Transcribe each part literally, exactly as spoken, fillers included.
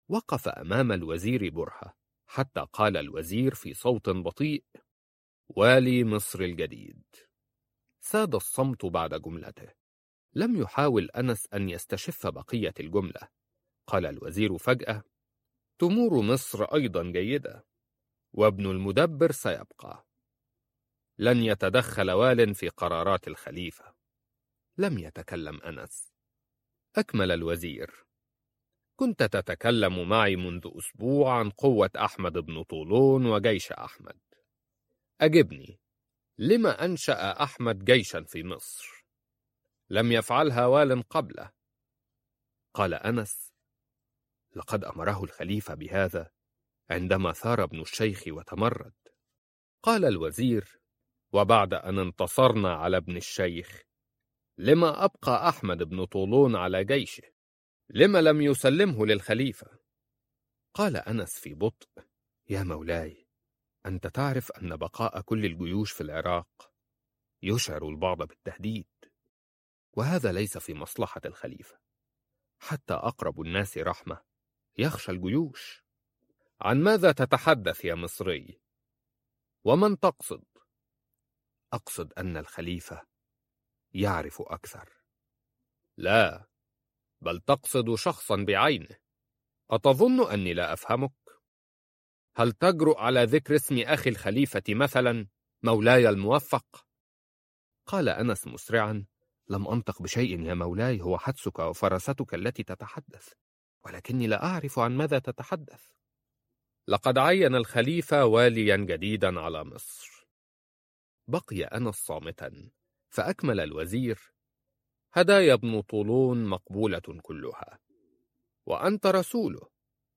وقف أمام الوزير برهة حتى قال الوزير في صوت بطيء: والي مصر الجديد. ساد الصمت بعد جملته. لم يحاول أنس أن يستشف بقية الجملة. قال الوزير فجأة: تمور مصر أيضا جيدة، وابن المدبر سيبقى. لن يتدخل وال في قرارات الخليفة. لم يتكلم أنس. أكمل الوزير: كنت تتكلم معي منذ أسبوع عن قوة أحمد بن طولون وجيش أحمد. أجبني، لما أنشأ أحمد جيشا في مصر؟ لم يفعلها وال قبله. قال أنس: لقد أمره الخليفة بهذا عندما ثار ابن الشيخ وتمرد. قال الوزير: وبعد أن انتصرنا على ابن الشيخ، لما أبقى أحمد بن طولون على جيشه؟ لما لم يسلمه للخليفة؟ قال أنس في بطء: يا مولاي، أنت تعرف أن بقاء كل الجيوش في العراق يشعر البعض بالتهديد، وهذا ليس في مصلحة الخليفة. حتى أقرب الناس رحمة يخشى الجيوش. عن ماذا تتحدث يا مصري؟ ومن تقصد؟ أقصد أن الخليفة يعرف أكثر. لا، بل تقصد شخصا بعينه. أتظن أني لا أفهمك؟ هل تجرؤ على ذكر اسم أخي الخليفة مثلا، مولاي الموفق؟ قال أنس مسرعا: لم أنطق بشيء يا مولاي، هو حدسك وفرستك التي تتحدث، ولكني لا أعرف عن ماذا تتحدث. لقد عين الخليفة واليا جديدا على مصر. بقي أنس صامتا، فأكمل الوزير: هدايا ابن طولون مقبولة كلها، وأنت رسوله،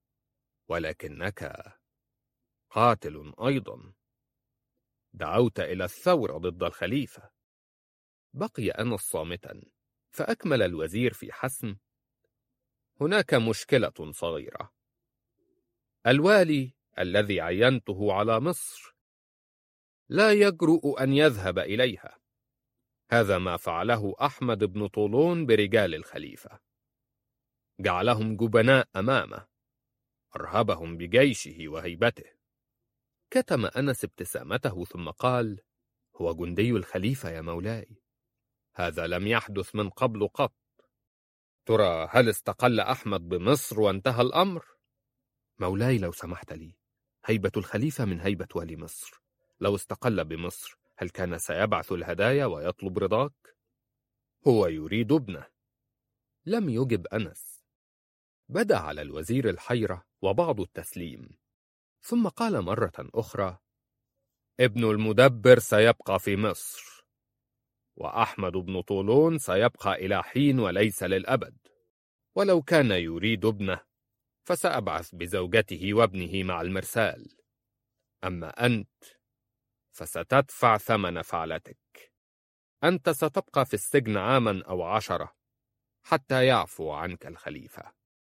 ولكنك قاتل أيضا. دعوت إلى الثورة ضد الخليفة. بقي أنس صامتا، فأكمل الوزير في حسم: هناك مشكلة صغيرة. الوالي الذي عينته على مصر لا يجرؤ أن يذهب إليها. هذا ما فعله أحمد بن طولون برجال الخليفة، جعلهم جبناء أمامه، أرهبهم بجيشه وهيبته. كتم أنس ابتسامته ثم قال: هو جندي الخليفة يا مولاي، هذا لم يحدث من قبل قط. ترى هل استقل أحمد بمصر وانتهى الأمر؟ مولاي لو سمحت لي، هيبة الخليفة من هيبة والي مصر. لو استقل بمصر هل كان سيبعث الهدايا ويطلب رضاك؟ هو يريد ابنه. لم يجب أنس. بدا على الوزير الحيرة وبعض التسليم، ثم قال مرة أخرى: ابن المدبر سيبقى في مصر، وأحمد بن طولون سيبقى إلى حين وليس للأبد. ولو كان يريد ابنه فسأبعث بزوجته وابنه مع المرسال. أما أنت فستدفع ثمن فعلتك. أنت ستبقى في السجن عاما أو عشرة حتى يعفو عنك الخليفة.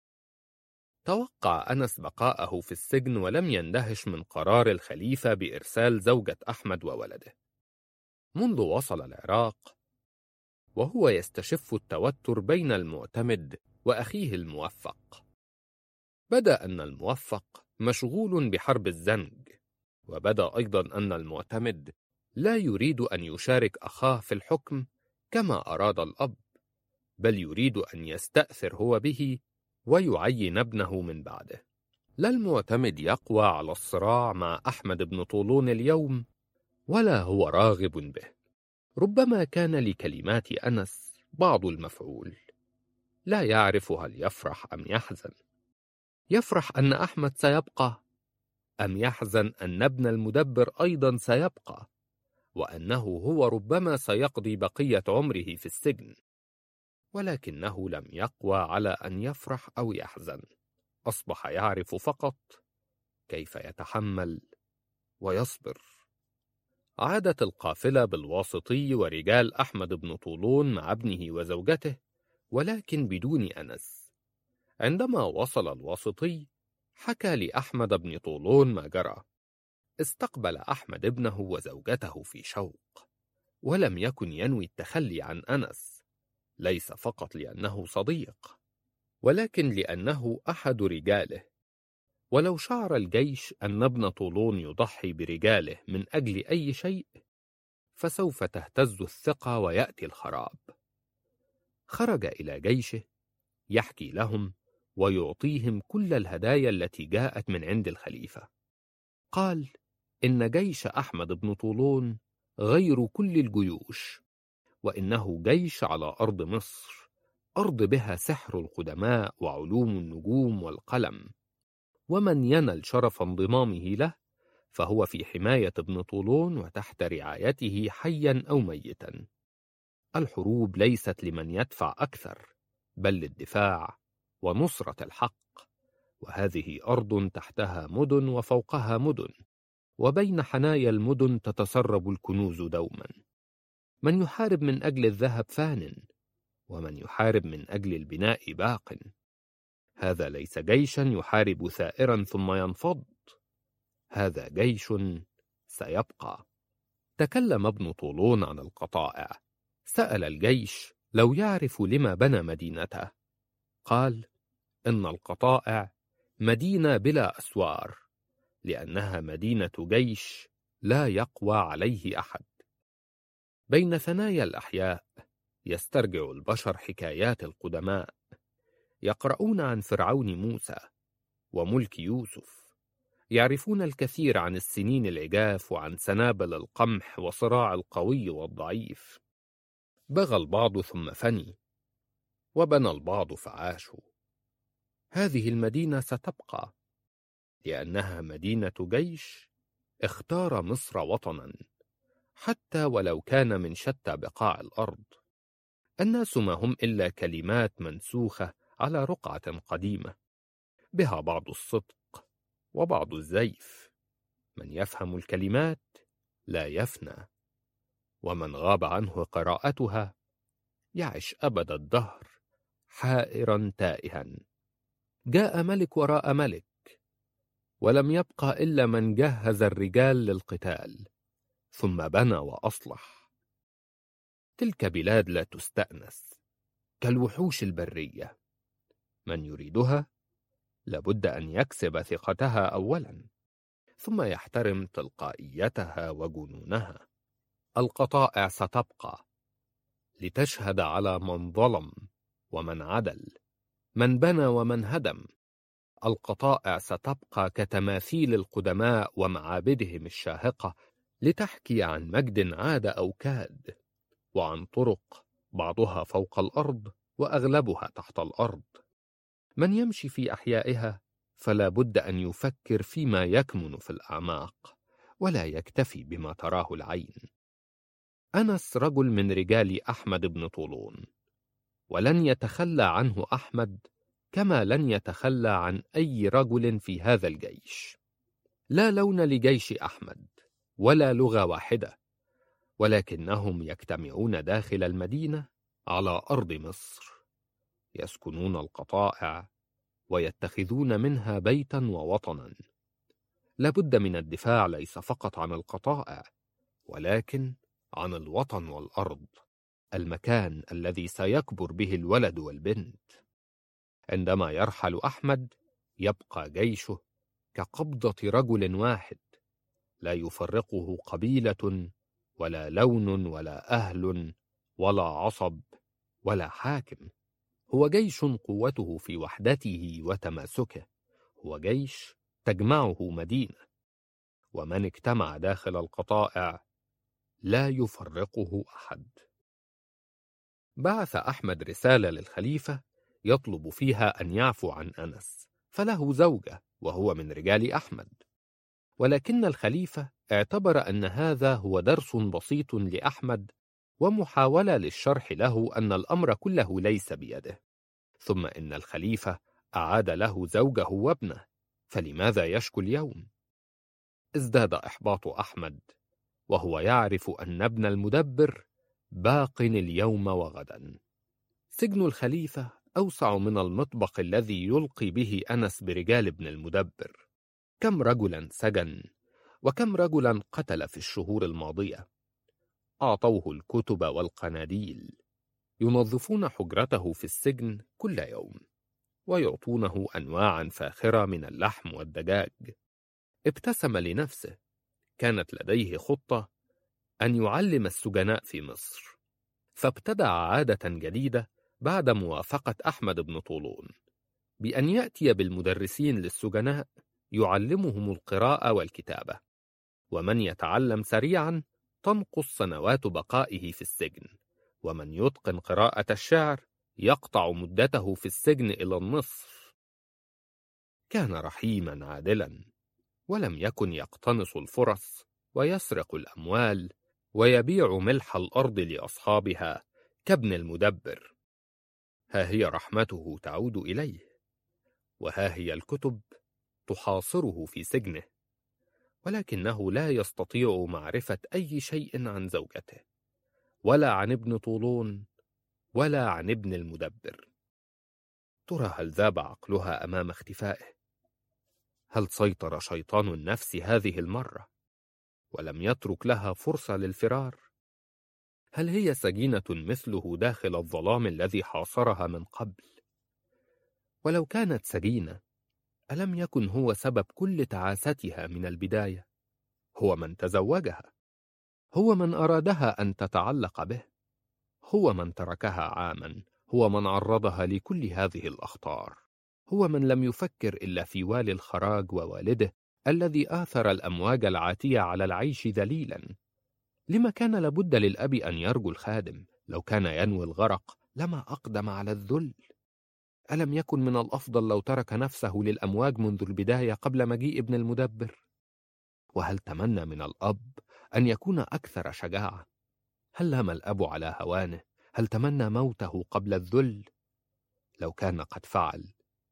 توقع أنس بقاءه في السجن ولم يندهش من قرار الخليفة بإرسال زوجة أحمد وولده. منذ وصل العراق وهو يستشف التوتر بين المعتمد وأخيه الموفق. بدأ أن الموفق مشغول بحرب الزنج، وبدأ أيضا أن المعتمد لا يريد أن يشارك أخاه في الحكم كما أراد الأب، بل يريد أن يستأثر هو به ويعين ابنه من بعده. لا المعتمد يقوى على الصراع مع أحمد بن طولون اليوم، ولا هو راغب به. ربما كان لكلمات أنس بعض المفعول، لا يعرف هل يفرح أم يحزن. يفرح أن أحمد سيبقى، أم يحزن أن ابن المدبر أيضا سيبقى، وأنه هو ربما سيقضي بقية عمره في السجن. ولكنه لم يقوى على أن يفرح أو يحزن. أصبح يعرف فقط كيف يتحمل ويصبر. عادت القافلة بالواسطي ورجال أحمد بن طولون مع ابنه وزوجته، ولكن بدون أنس. عندما وصل الواسطي حكى لأحمد بن طولون ما جرى. استقبل أحمد ابنه وزوجته في شوق، ولم يكن ينوي التخلي عن أنس، ليس فقط لأنه صديق، ولكن لأنه أحد رجاله. ولو شعر الجيش أن ابن طولون يضحي برجاله من أجل أي شيء، فسوف تهتز الثقة ويأتي الخراب. خرج إلى جيشه يحكي لهم ويعطيهم كل الهدايا التي جاءت من عند الخليفة. قال: إن جيش أحمد بن طولون غير كل الجيوش، وإنه جيش على أرض مصر، أرض بها سحر القدماء وعلوم النجوم والقلم، ومن ينل شرف انضمامه له فهو في حماية ابن طولون وتحت رعايته حيا أو ميتا. الحروب ليست لمن يدفع أكثر، بل للدفاع ونصرة الحق، وهذه أرض تحتها مدن وفوقها مدن، وبين حنايا المدن تتسرب الكنوز دوما. من يحارب من أجل الذهب فان، ومن يحارب من أجل البناء باق. هذا ليس جيشا يحارب ثائرا ثم ينفض، هذا جيش سيبقى. تكلم ابن طولون عن القطائع. سأل الجيش لو يعرف لما بنى مدينته. قال: إن القطائع مدينة بلا أسوار، لأنها مدينة جيش لا يقوى عليه أحد. بين ثنايا الأحياء يسترجع البشر حكايات القدماء، يقرؤون عن فرعون موسى وملك يوسف، يعرفون الكثير عن السنين العجاف وعن سنابل القمح وصراع القوي والضعيف. بغى البعض ثم فني، وبنى البعض فعاشوا. هذه المدينة ستبقى، لأنها مدينة جيش اختار مصر وطنا، حتى ولو كان من شتى بقاع الأرض. الناس ما هم إلا كلمات منسوخة على رقعة قديمة، بها بعض الصدق وبعض الزيف. من يفهم الكلمات لا يفنى، ومن غاب عنه قراءتها يعش أبد الدهر حائرا تائها. جاء ملك وراء ملك، ولم يبقى إلا من جهز الرجال للقتال، ثم بنى وأصلح. تلك بلاد لا تستأنس، كالوحوش البرية. من يريدها لابد أن يكسب ثقتها أولا، ثم يحترم تلقائيتها وجنونها. القطائع ستبقى لتشهد على من ظلم ومن عدل، من بنى ومن هدم. القطائع ستبقى كتماثيل القدماء ومعابدهم الشاهقة، لتحكي عن مجد عاد أو كاد، وعن طرق بعضها فوق الأرض وأغلبها تحت الأرض. من يمشي في أحيائها فلا بد أن يفكر فيما يكمن في الأعماق، ولا يكتفي بما تراه العين. أنس رجل من رجال أحمد بن طولون، ولن يتخلى عنه أحمد كما لن يتخلى عن أي رجل في هذا الجيش. لا لون لجيش أحمد ولا لغة واحدة، ولكنهم يجتمعون داخل المدينة على أرض مصر، يسكنون القطائع ويتخذون منها بيتا ووطنا. لابد من الدفاع ليس فقط عن القطائع، ولكن عن الوطن والأرض، المكان الذي سيكبر به الولد والبنت. عندما يرحل أحمد يبقى جيشه كقبضة رجل واحد، لا يفرقه قبيلة ولا لون ولا أهل ولا عصب ولا حاكم. هو جيش قوته في وحدته وتماسكه، هو جيش تجمعه مدينة، ومن اجتمع داخل القطائع لا يفرقه أحد. بعث أحمد رسالة للخليفة يطلب فيها أن يعفو عن أنس، فله زوجة وهو من رجال أحمد. ولكن الخليفة اعتبر أن هذا هو درس بسيط لأحمد، ومحاولة للشرح له أن الأمر كله ليس بيده. ثم إن الخليفة أعاد له زوجه وابنه، فلماذا يشكو اليوم؟ ازداد إحباط أحمد، وهو يعرف أن ابن المدبر باق اليوم وغدا. سجن الخليفة أوسع من المطبق الذي يلقي به أنس برجال ابن المدبر. كم رجلا سجن، وكم رجلا قتل في الشهور الماضية. أعطوه الكتب والقناديل، ينظفون حجرته في السجن كل يوم. ويعطونه أنواعا فاخرة من اللحم والدجاج. ابتسم لنفسه، كانت لديه خطة أن يعلم السجناء في مصر، فابتدع عادة جديدة بعد موافقة أحمد بن طولون بأن يأتي بالمدرسين للسجناء يعلمهم القراءة والكتابة، ومن يتعلم سريعا تنقص سنوات بقائه في السجن، ومن يتقن قراءة الشعر يقطع مدته في السجن إلى النصف. كان رحيما عادلا، ولم يكن يقتنص الفرص ويسرق الأموال ويبيع ملح الأرض لأصحابها كابن المدبر. ها هي رحمته تعود إليه، وها هي الكتب تحاصره في سجنه، ولكنه لا يستطيع معرفة أي شيء عن زوجته، ولا عن ابن طولون، ولا عن ابن المدبر. ترى هل ذاب عقلها أمام اختفائه؟ هل سيطر شيطان النفس هذه المرة ولم يترك لها فرصة للفرار؟ هل هي سجينة مثله داخل الظلام الذي حاصرها من قبل؟ ولو كانت سجينة، ألم يكن هو سبب كل تعاستها من البداية؟ هو من تزوجها، هو من أرادها أن تتعلق به، هو من تركها عاما، هو من عرضها لكل هذه الأخطار، هو من لم يفكر إلا في والي الخراج ووالده الذي آثر الأمواج العاتية على العيش ذليلا. لما كان لابد للأب أن يرجو الخادم؟ لو كان ينوي الغرق لما أقدم على الذل. ألم يكن من الأفضل لو ترك نفسه للأمواج منذ البداية قبل مجيء ابن المدبر؟ وهل تمنى من الأب أن يكون أكثر شجاعة؟ هل لام الأب على هوانه؟ هل تمنى موته قبل الذل؟ لو كان قد فعل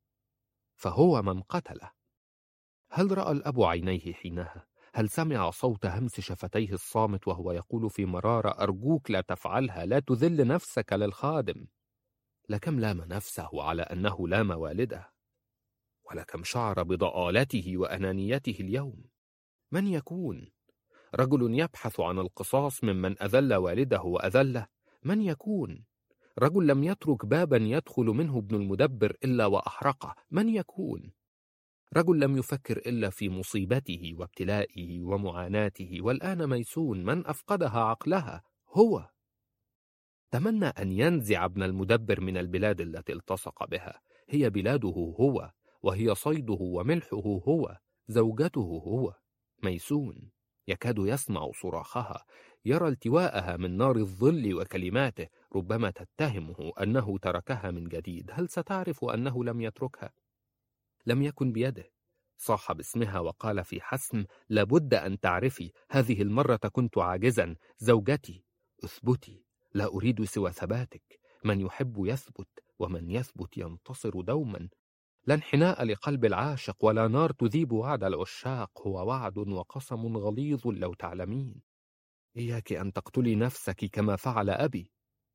فهو من قتله. هل رأى الأب عينيه حينها؟ هل سمع صوت همس شفتيه الصامت وهو يقول في مرارة: أرجوك لا تفعلها، لا تذل نفسك للخادم؟ لكم لام نفسه على أنه لام والده، ولكم شعر بضآلته وأنانيته اليوم. من يكون؟ رجل يبحث عن القصاص ممن أذل والده وأذله؟ من يكون؟ رجل لم يترك بابا يدخل منه ابن المدبر إلا وأحرقه؟ من يكون؟ رجل لم يفكر إلا في مصيبته وابتلائه ومعاناته، والآن ميسون من أفقدها عقلها هو. تمنى أن ينزع ابن المدبر من البلاد التي التصق بها، هي بلاده هو، وهي صيده وملحه هو، زوجته هو. ميسون يكاد يسمع صراخها، يرى التواءها من نار الظل وكلماته، ربما تتهمه أنه تركها من جديد. هل ستعرف أنه لم يتركها؟ لم يكن بيده. صاح باسمها وقال في حسم: لابد أن تعرفي، هذه المرة كنت عاجزا. زوجتي، اثبتي، لا أريد سوى ثباتك. من يحب يثبت، ومن يثبت ينتصر دوما. لا انحناء لقلب العاشق، ولا نار تذيب وعد العشاق. هو وعد وقسم غليظ لو تعلمين. إياك أن تقتلي نفسك كما فعل أبي.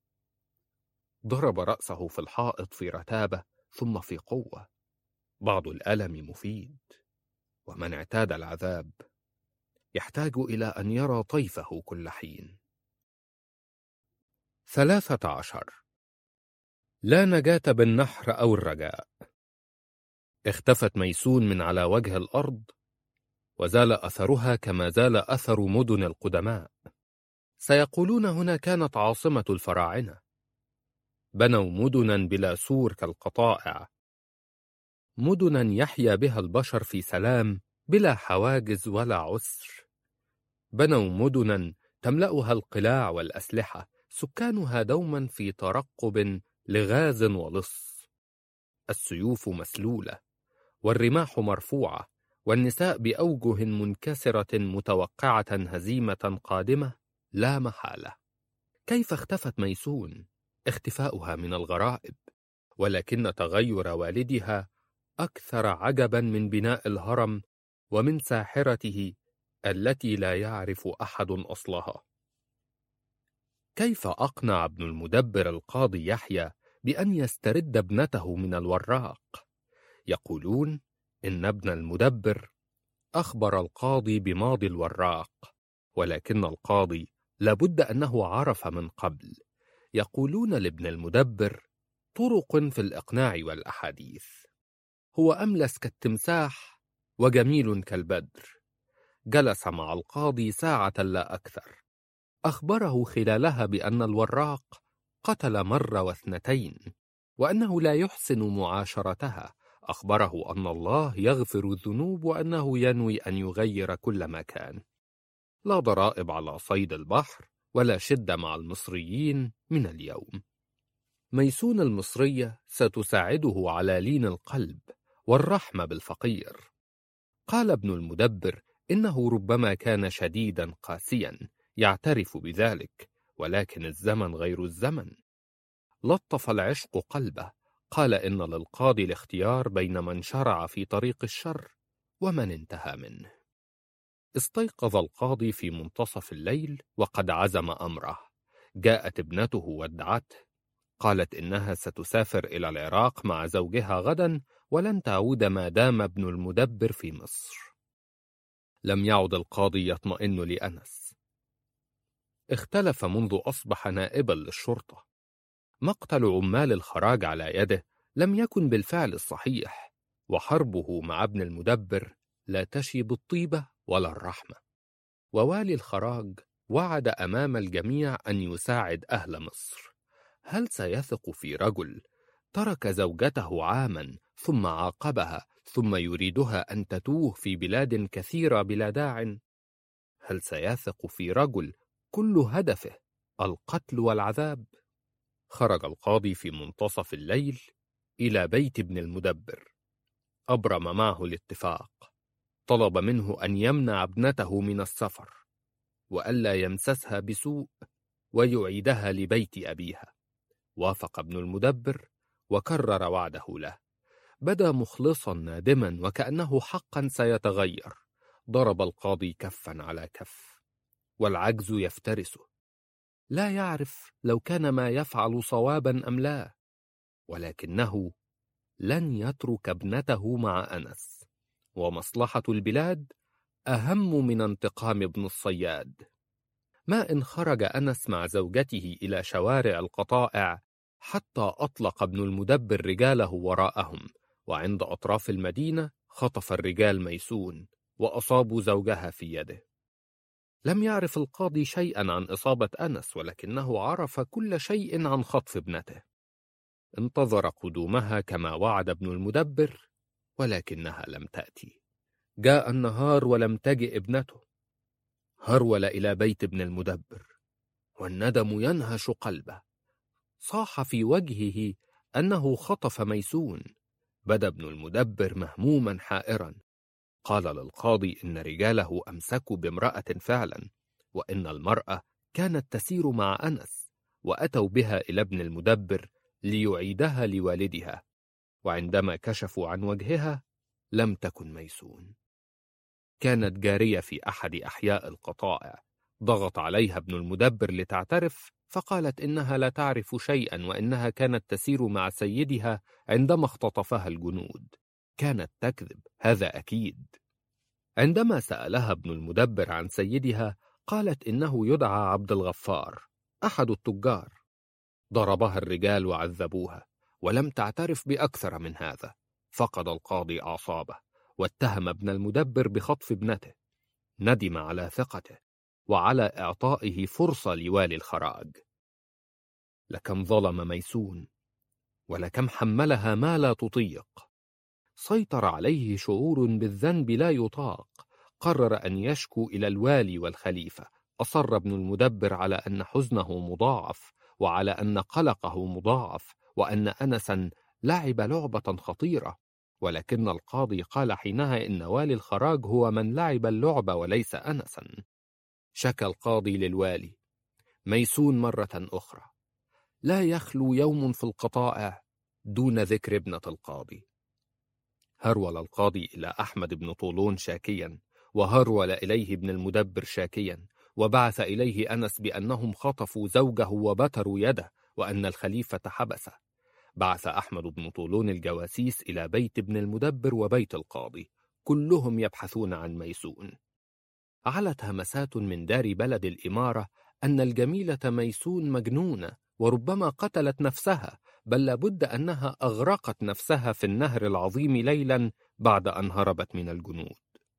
ضرب رأسه في الحائط في رتابة ثم في قوة. بعض الألم مفيد، ومن اعتاد العذاب يحتاج إلى أن يرى طيفه كل حين. ثلاثة عشر. لا نجاة بالنحر أو الرجاء. اختفت ميسون من على وجه الأرض، وزال أثرها كما زال أثر مدن القدماء. سيقولون هنا كانت عاصمة الفراعنة. بنوا مدنا بلا سور كالقطائع، مدنا يحيا بها البشر في سلام بلا حواجز ولا عسر. بنوا مدنا تملأها القلاع والأسلحة، سكانها دوما في ترقب لغاز ولص. السيوف مسلولة، والرماح مرفوعة، والنساء بأوجه منكسرة متوقعة هزيمة قادمة لا محالة. كيف اختفت ميسون؟ اختفاؤها من الغرائب، ولكن تغير والدها أكثر عجبا من بناء الهرم ومن ساحرته التي لا يعرف أحد أصلها. كيف أقنع ابن المدبر القاضي يحيى بأن يسترد ابنته من الوراق؟ يقولون إن ابن المدبر أخبر القاضي بماضي الوراق، ولكن القاضي لابد أنه عرف من قبل. يقولون لابن المدبر: طرق في الإقناع والأحاديث. هو أملس كالتمساح وجميل كالبدر. جلس مع القاضي ساعة لا أكثر. أخبره خلالها بأن الوراق قتل مرة واثنتين، وأنه لا يحسن معاشرتها. أخبره أن الله يغفر الذنوب، وأنه ينوي أن يغير كل ما كان. لا ضرائب على صيد البحر، ولا شدة مع المصريين من اليوم. ميسون المصرية ستساعده على لين القلب والرحمة بالفقير. قال ابن المدبر إنه ربما كان شديدا قاسيا، يعترف بذلك، ولكن الزمن غير الزمن. لطف العشق قلبه. قال إن للقاضي الاختيار بين من شرع في طريق الشر ومن انتهى منه. استيقظ القاضي في منتصف الليل وقد عزم أمره. جاءت ابنته ودعته. قالت إنها ستسافر إلى العراق مع زوجها غدا، ولن تعود ما دام ابن المدبر في مصر. لم يعد القاضي يطمئن لأنس. اختلف منذ أصبح نائبا للشرطة. مقتل عمال الخراج على يده لم يكن بالفعل الصحيح، وحربه مع ابن المدبر لا تشي بالطيبة ولا الرحمة. ووالي الخراج وعد أمام الجميع أن يساعد أهل مصر. هل سيثق في رجل ترك زوجته عاما ثم عاقبها، ثم يريدها أن تتوه في بلاد كثيرة بلا داع؟ هل سيثق في رجل كل هدفه القتل والعذاب؟ خرج القاضي في منتصف الليل إلى بيت ابن المدبر. أبرم معه الاتفاق. طلب منه أن يمنع ابنته من السفر، وألا يمسسها بسوء، ويعيدها لبيت أبيها. وافق ابن المدبر وكرر وعده له. بدا مخلصا نادما وكأنه حقا سيتغير. ضرب القاضي كفا على كف، والعجز يفترسه. لا يعرف لو كان ما يفعل صوابا أم لا، ولكنه لن يترك ابنته مع أنس، ومصلحة البلاد أهم من انتقام ابن الصياد. ما إن خرج أنس مع زوجته إلى شوارع القطائع حتى أطلق ابن المدبر رجاله وراءهم، وعند أطراف المدينة خطف الرجال ميسون وأصابوا زوجها في يده. لم يعرف القاضي شيئا عن إصابة أنس، ولكنه عرف كل شيء عن خطف ابنته. انتظر قدومها كما وعد ابن المدبر، ولكنها لم تأتي. جاء النهار ولم تجئ ابنته. هرول إلى بيت ابن المدبر والندم ينهش قلبه. صاح في وجهه أنه خطف ميسون. بدا ابن المدبر مهموما حائرا. قال للقاضي إن رجاله أمسكوا بامرأة فعلا، وإن المرأة كانت تسير مع أنس، وأتوا بها إلى ابن المدبر ليعيدها لوالدها، وعندما كشفوا عن وجهها لم تكن ميسون. كانت جارية في أحد أحياء القطائع. ضغط عليها ابن المدبر لتعترف، فقالت إنها لا تعرف شيئا، وإنها كانت تسير مع سيدها عندما اختطفها الجنود. كانت تكذب، هذا أكيد. عندما سألها ابن المدبر عن سيدها قالت إنه يدعى عبد الغفار، أحد التجار. ضربها الرجال وعذبوها، ولم تعترف بأكثر من هذا. فقد القاضي أعصابه، واتهم ابن المدبر بخطف ابنته. ندم على ثقته وعلى إعطائه فرصة لوالي الخراج. لكم ظلم ميسون، ولكم حملها ما لا تطيق. سيطر عليه شعور بالذنب لا يطاق. قرر أن يشكو إلى الوالي والخليفة. أصر ابن المدبر على أن حزنه مضاعف، وعلى أن قلقه مضاعف، وأن أنسا لعب لعبة خطيرة. ولكن القاضي قال حينها إن والي الخراج هو من لعب اللعبة وليس أنسا. شكى القاضي للوالي. ميسون مرة أخرى. لا يخلو يوم في القطائع دون ذكر ابنة القاضي. هرول القاضي إلى أحمد بن طولون شاكيا، وهرول إليه ابن المدبر شاكيا، وبعث إليه أنس بأنهم خطفوا زوجه وبتروا يده، وأن الخليفة حبسه. بعث أحمد بن طولون الجواسيس إلى بيت ابن المدبر وبيت القاضي، كلهم يبحثون عن ميسون. علت همسات من دار بلد الإمارة أن الجميلة ميسون مجنونة، وربما قتلت نفسها بل لابد أنها أغرقت نفسها في النهر العظيم ليلا بعد أن هربت من الجنود.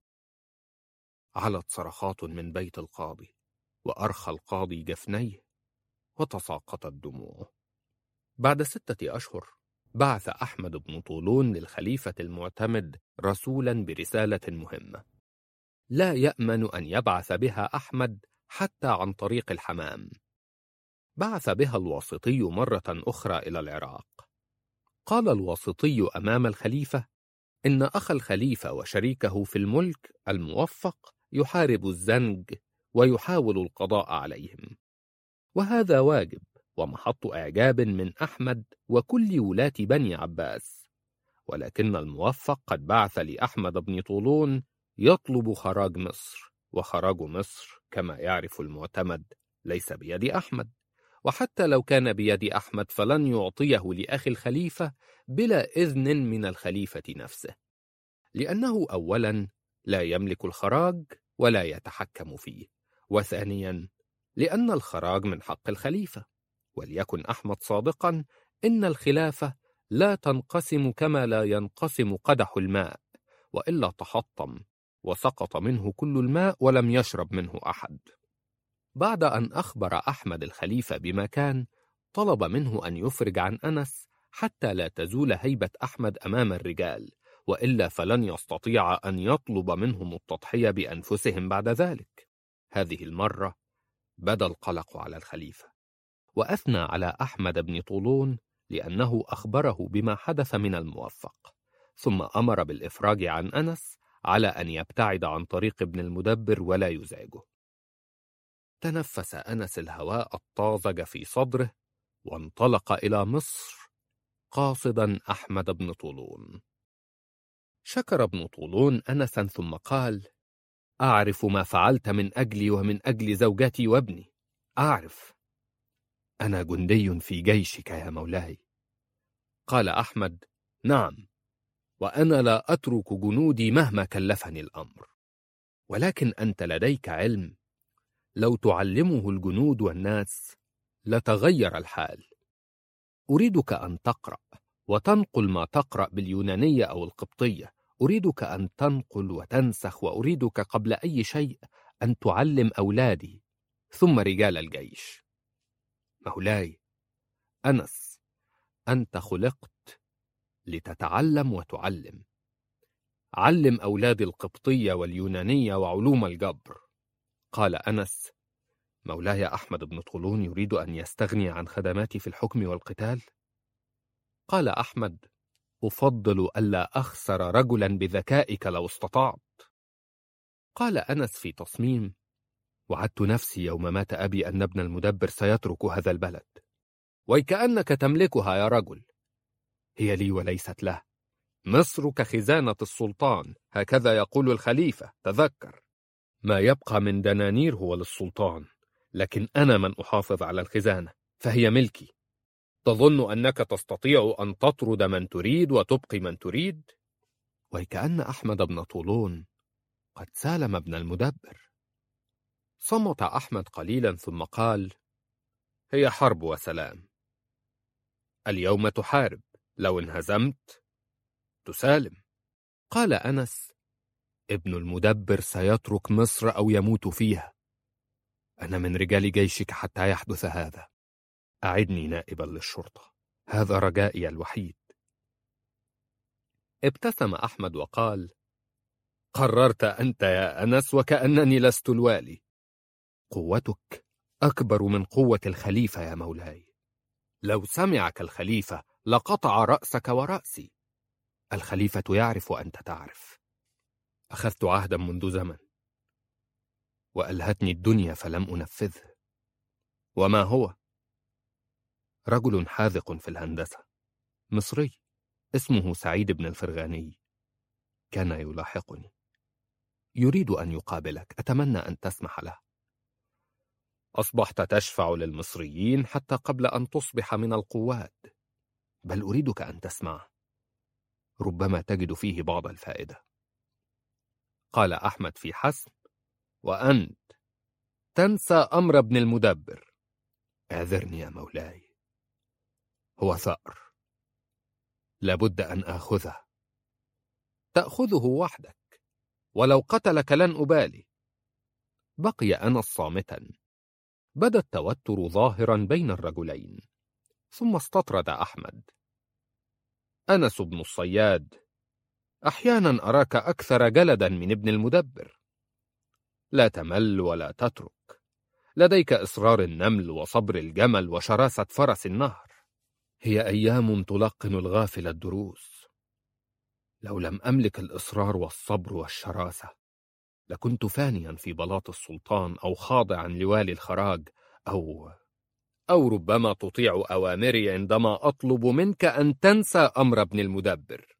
علت صرخات من بيت القاضي، وأرخى القاضي جفنيه، وتساقطت دموعه. بعد ستة أشهر بعث أحمد بن طولون للخليفة المعتمد رسولا برسالة مهمة لا يأمن أن يبعث بها أحمد حتى عن طريق الحمام. بعث بها الواسطي مرة أخرى إلى العراق. قال الواسطي أمام الخليفة إن أخ الخليفة وشريكه في الملك الموفق يحارب الزنج ويحاول القضاء عليهم، وهذا واجب ومحط إعجاب من أحمد وكل ولاة بني عباس، ولكن الموفق قد بعث لأحمد بن طولون يطلب خراج مصر، وخراج مصر كما يعرف المعتمد ليس بيد أحمد، وحتى لو كان بيد أحمد فلن يعطيه لأخي الخليفة بلا إذن من الخليفة نفسه، لأنه أولا لا يملك الخراج ولا يتحكم فيه، وثانيا لأن الخراج من حق الخليفة. وليكن أحمد صادقا إن الخلافة لا تنقسم كما لا ينقسم قدح الماء، وإلا تحطم وسقط منه كل الماء ولم يشرب منه أحد. بعد أن أخبر أحمد الخليفة بما كان، طلب منه أن يفرج عن أنس حتى لا تزول هيبة أحمد أمام الرجال، وإلا فلن يستطيع أن يطلب منهم التضحية بأنفسهم بعد ذلك. هذه المرة بدا القلق على الخليفة، وأثنى على أحمد بن طولون لأنه أخبره بما حدث من الموفق، ثم أمر بالإفراج عن أنس على أن يبتعد عن طريق ابن المدبر ولا يزعجه. تنفس أنس الهواء الطازج في صدره وانطلق إلى مصر قاصدا أحمد بن طولون. شكر ابن طولون أنسا ثم قال: أعرف ما فعلت من أجلي ومن أجل زوجتي وابني، أعرف، أنا جندي في جيشك يا مولاي. قال أحمد: نعم، وأنا لا أترك جنودي مهما كلفني الأمر، ولكن أنت لديك علم لو تعلمه الجنود والناس لتغير الحال. أريدك أن تقرأ وتنقل ما تقرأ باليونانية أو القبطية، أريدك أن تنقل وتنسخ، وأريدك قبل أي شيء أن تعلم أولادي ثم رجال الجيش. مولاي أنس، أنت خلقت لتتعلم وتعلم. علم أولاد القبطية واليونانية وعلوم الجبر. قال أنس: مولاي أحمد بن طولون يريد أن يستغني عن خدماتي في الحكم والقتال؟ قال أحمد: أفضل ألا أخسر رجلا بذكائك لو استطعت. قال أنس في تصميم: وعدت نفسي يوم مات أبي أن ابن المدبر سيترك هذا البلد، وكأنك تملكها يا رجل. هي لي وليست له. مصر كخزانة السلطان، هكذا يقول الخليفة، تذكر. ما يبقى من دنانير هو للسلطان، لكن أنا من أحافظ على الخزانة، فهي ملكي. تظن أنك تستطيع أن تطرد من تريد وتبقي من تريد؟ وكأن أحمد بن طولون قد سالم ابن المدبر. صمت أحمد قليلا ثم قال: هي حرب وسلام. اليوم تحارب، لو انهزمت تسالم. قال أنس: ابن المدبر سيترك مصر أو يموت فيها. أنا من رجال جيشك حتى يحدث هذا. أعدني نائبا للشرطة، هذا رجائي الوحيد. ابتسم أحمد وقال: قررت أنت يا أنس وكأنني لست الوالي. قوتك أكبر من قوة الخليفة يا مولاي. لو سمعك الخليفة لقطع رأسك ورأسي. الخليفة يعرف وأنت تعرف. أخذت عهدا منذ زمن وألهتني الدنيا فلم أنفذه. وما هو؟ رجل حاذق في الهندسة، مصري، اسمه سعيد بن الفرغاني، كان يلاحقني، يريد أن يقابلك، أتمنى أن تسمح له. أصبحت تشفع للمصريين حتى قبل أن تصبح من القوات، بل أريدك أن تسمعه، ربما تجد فيه بعض الفائدة. قال أحمد في حسم: وأنت تنسى أمر ابن المدبر. اعذرني يا مولاي، هو ثأر، لابد أن آخذه. تأخذه وحدك، ولو قتلك لن أبالي. بقي أنس صامتا. بدا التوتر ظاهرا بين الرجلين، ثم استطرد أحمد: أنس بن الصياد، أحيانا أراك أكثر جلدا من ابن المدبر. لا تمل ولا تترك، لديك إصرار النمل وصبر الجمل وشراسة فرس النهر. هي أيام تلقن الغافل الدروس. لو لم أملك الإصرار والصبر والشراسة لكنت فانيا في بلاط السلطان، أو خاضعا لوالي الخراج، أو أو ربما تطيع أوامري عندما أطلب منك أن تنسى أمر ابن المدبر.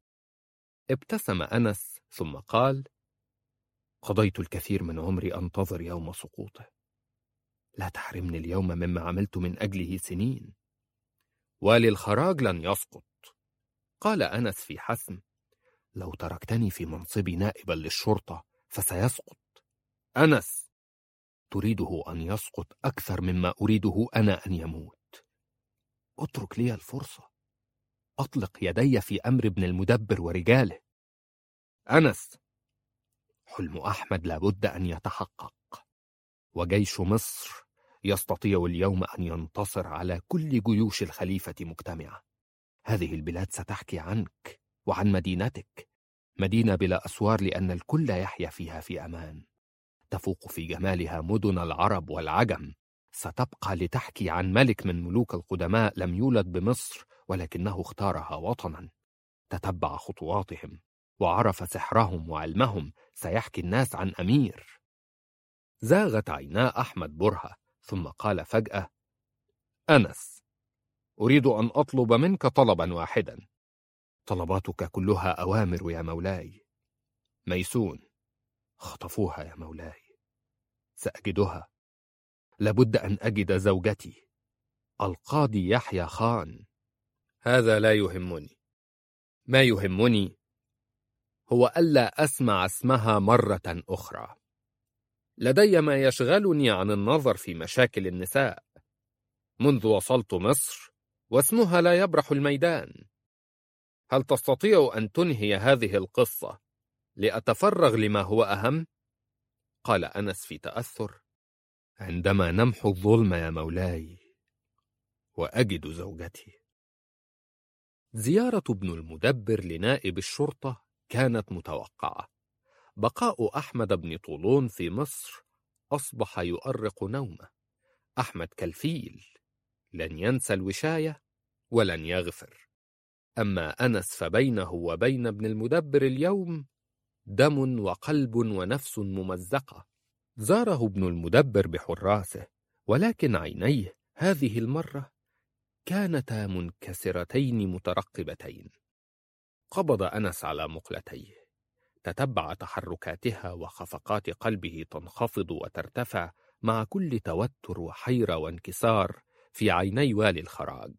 ابتسم أنس ثم قال: قضيت الكثير من عمري أنتظر يوم سقوطه. لا تحرمني اليوم مما عملت من أجله سنين. والي الخراج لن يسقط. قال أنس في حسم: لو تركتني في منصبي نائبا للشرطة فسيسقط. أنس، تريده أن يسقط أكثر مما أريده أنا أن يموت. اترك لي الفرصة، أطلق يدي في أمر ابن المدبر ورجاله. أنس، حلم أحمد لابد أن يتحقق، وجيش مصر يستطيع اليوم أن ينتصر على كل جيوش الخليفة مجتمعة. هذه البلاد ستحكي عنك وعن مدينتك، مدينة بلا أسوار لأن الكل يحيا فيها في أمان، تفوق في جمالها مدن العرب والعجم. ستبقى لتحكي عن ملك من ملوك القدماء لم يولد بمصر ولكنه اختارها وطنا، تتبع خطواتهم وعرف سحرهم وعلمهم. سيحكي الناس عن أمير. زاغت عينا أحمد برهة، ثم قال فجأة: أنس، أريد أن أطلب منك طلبا واحدا. طلباتك كلها أوامر يا مولاي. ميسون، خطفوها يا مولاي. سأجدها. لابد أن أجد زوجتي القاضي يحيى خان. هذا لا يهمني. ما يهمني هو ألا أسمع اسمها مرة أخرى. لدي ما يشغلني عن النظر في مشاكل النساء. منذ وصلت مصر واسمها لا يبرح الميدان. هل تستطيع أن تنهي هذه القصة لأتفرغ لما هو أهم؟ قال أنس في تأثر: عندما نمحو الظلم يا مولاي وأجد زوجتي. زيارة ابن المدبر لنائب الشرطة كانت متوقعة. بقاء أحمد بن طولون في مصر أصبح يؤرق نومه. أحمد كالفيل، لن ينسى الوشاية ولن يغفر. أما أنس فبينه وبين ابن المدبر اليوم دم وقلب ونفس ممزقة. زاره ابن المدبر بحراسه، ولكن عينيه هذه المرة كانتا منكسرتين مترقبتين. قبض أنس على مقلتيه، تتبع تحركاتها وخفقات قلبه تنخفض وترتفع مع كل توتر وحيرة وانكسار في عيني والي الخراج.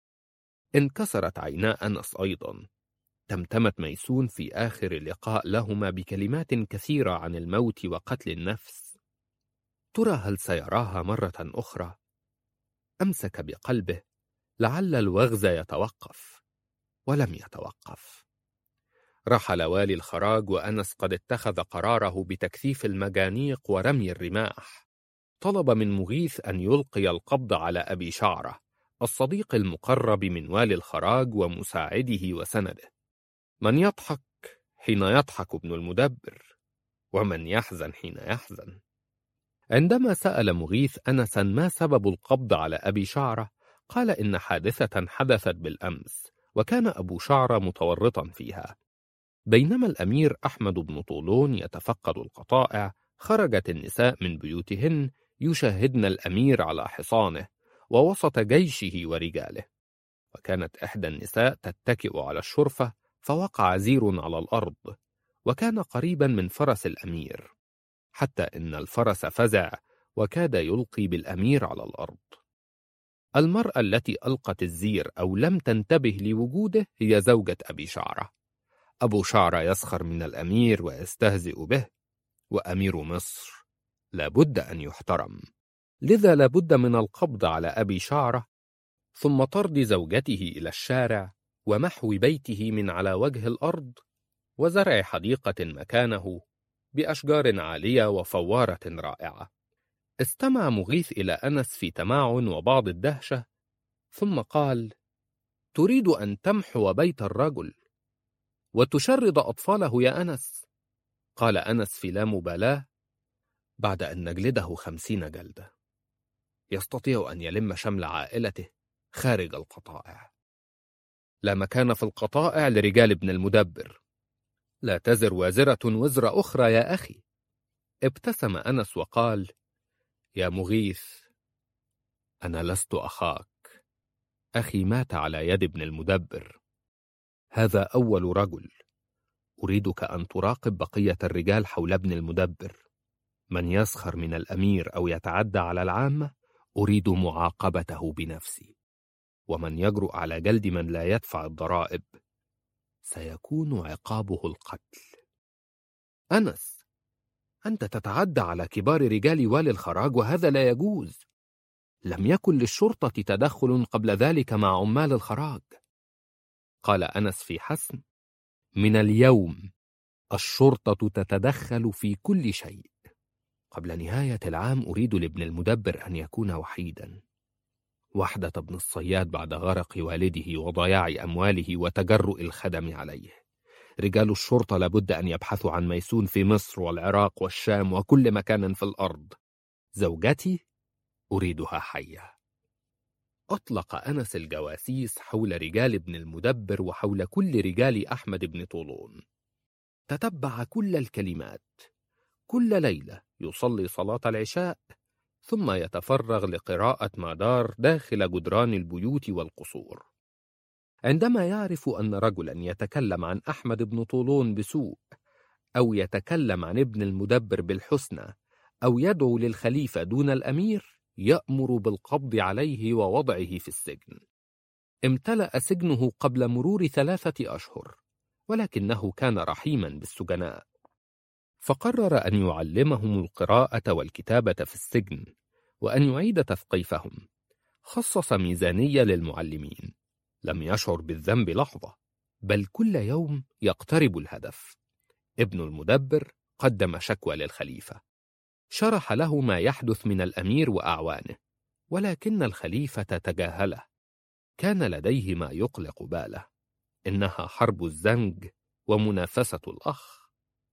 انكسرت عينا أنس أيضا. تمتمت ميسون في آخر لقاء لهما بكلمات كثيرة عن الموت وقتل النفس. ترى هل سيراها مرة أخرى؟ أمسك بقلبه لعل الوغز يتوقف، ولم يتوقف. رحل والي الخراج وأنس قد اتخذ قراره بتكثيف المجانيق ورمي الرماح. طلب من مغيث أن يلقي القبض على أبي شعرة، الصديق المقرب من والي الخراج ومساعده وسنده. من يضحك حين يضحك ابن المدبر، ومن يحزن حين يحزن. عندما سأل مغيث أنسا ما سبب القبض على أبي شعرة، قال إن حادثة حدثت بالأمس، وكان أبو شعرة متورطا فيها. بينما الأمير أحمد بن طولون يتفقد القطائع، خرجت النساء من بيوتهن يشاهدن الأمير على حصانه ووسط جيشه ورجاله. وكانت إحدى النساء تتكئ على الشرفة، فوقع زير على الأرض، وكان قريبا من فرس الأمير، حتى إن الفرس فزع وكاد يلقي بالأمير على الأرض. المرأة التي ألقت الزير أو لم تنتبه لوجوده هي زوجة أبي شعرة. أبو شعرة يسخر من الأمير ويستهزئ به، وأمير مصر لابد أن يحترم، لذا لابد من القبض على أبي شعرة ثم طرد زوجته إلى الشارع ومحو بيته من على وجه الأرض وزرع حديقة مكانه بأشجار عالية وفوارة رائعة. استمع مغيث إلى أنس في تمعن وبعض الدهشة، ثم قال: تريد أن تمحو بيت الرجل وتشرد أطفاله يا أنس؟ قال أنس في لا مبالاة: بعد أن نجلده خمسين جلدة يستطيع أن يلم شمل عائلته خارج القطائع. لا مكان في القطائع لرجال ابن المدبر. لا تزر وازرة وزر أخرى يا أخي. ابتسم أنس وقال: يا مغيث، أنا لست أخاك. أخي مات على يد ابن المدبر. هذا أول رجل. أريدك أن تراقب بقية الرجال حول ابن المدبر. من يسخر من الأمير أو يتعدى على العامة أريد معاقبته بنفسي، ومن يجرؤ على جلد من لا يدفع الضرائب سيكون عقابه القتل. أنس، أنت تتعدى على كبار رجال والي الخراج، وهذا لا يجوز. لم يكن للشرطة تدخل قبل ذلك مع عمال الخراج. قال أنس في حسم: من اليوم الشرطة تتدخل في كل شيء. قبل نهاية العام أريد لابن المدبر أن يكون وحيدا. وحدة ابن الصياد بعد غرق والده وضياع أمواله وتجرؤ الخدم عليه. رجال الشرطة لابد أن يبحثوا عن ميسون في مصر والعراق والشام وكل مكان في الأرض. زوجتي أريدها حية. أطلق أنس الجواسيس حول رجال ابن المدبر وحول كل رجال أحمد بن طولون. تتبع كل الكلمات. كل ليلة يصلي صلاة العشاء ثم يتفرغ لقراءة ما دار داخل جدران البيوت والقصور. عندما يعرف أن رجلا يتكلم عن أحمد بن طولون بسوء، أو يتكلم عن ابن المدبر بالحسنى، أو يدعو للخليفة دون الأمير، يأمر بالقبض عليه ووضعه في السجن. امتلأ سجنه قبل مرور ثلاثة أشهر، ولكنه كان رحيما بالسجناء، فقرر أن يعلمهم القراءة والكتابة في السجن، وأن يعيد تثقيفهم. خصص ميزانية للمعلمين. لم يشعر بالذنب لحظة، بل كل يوم يقترب الهدف. ابن المدبر قدم شكوى للخليفة، شرح له ما يحدث من الأمير وأعوانه، ولكن الخليفة تجاهله. كان لديه ما يقلق باله، إنها حرب الزنج ومنافسة الأخ.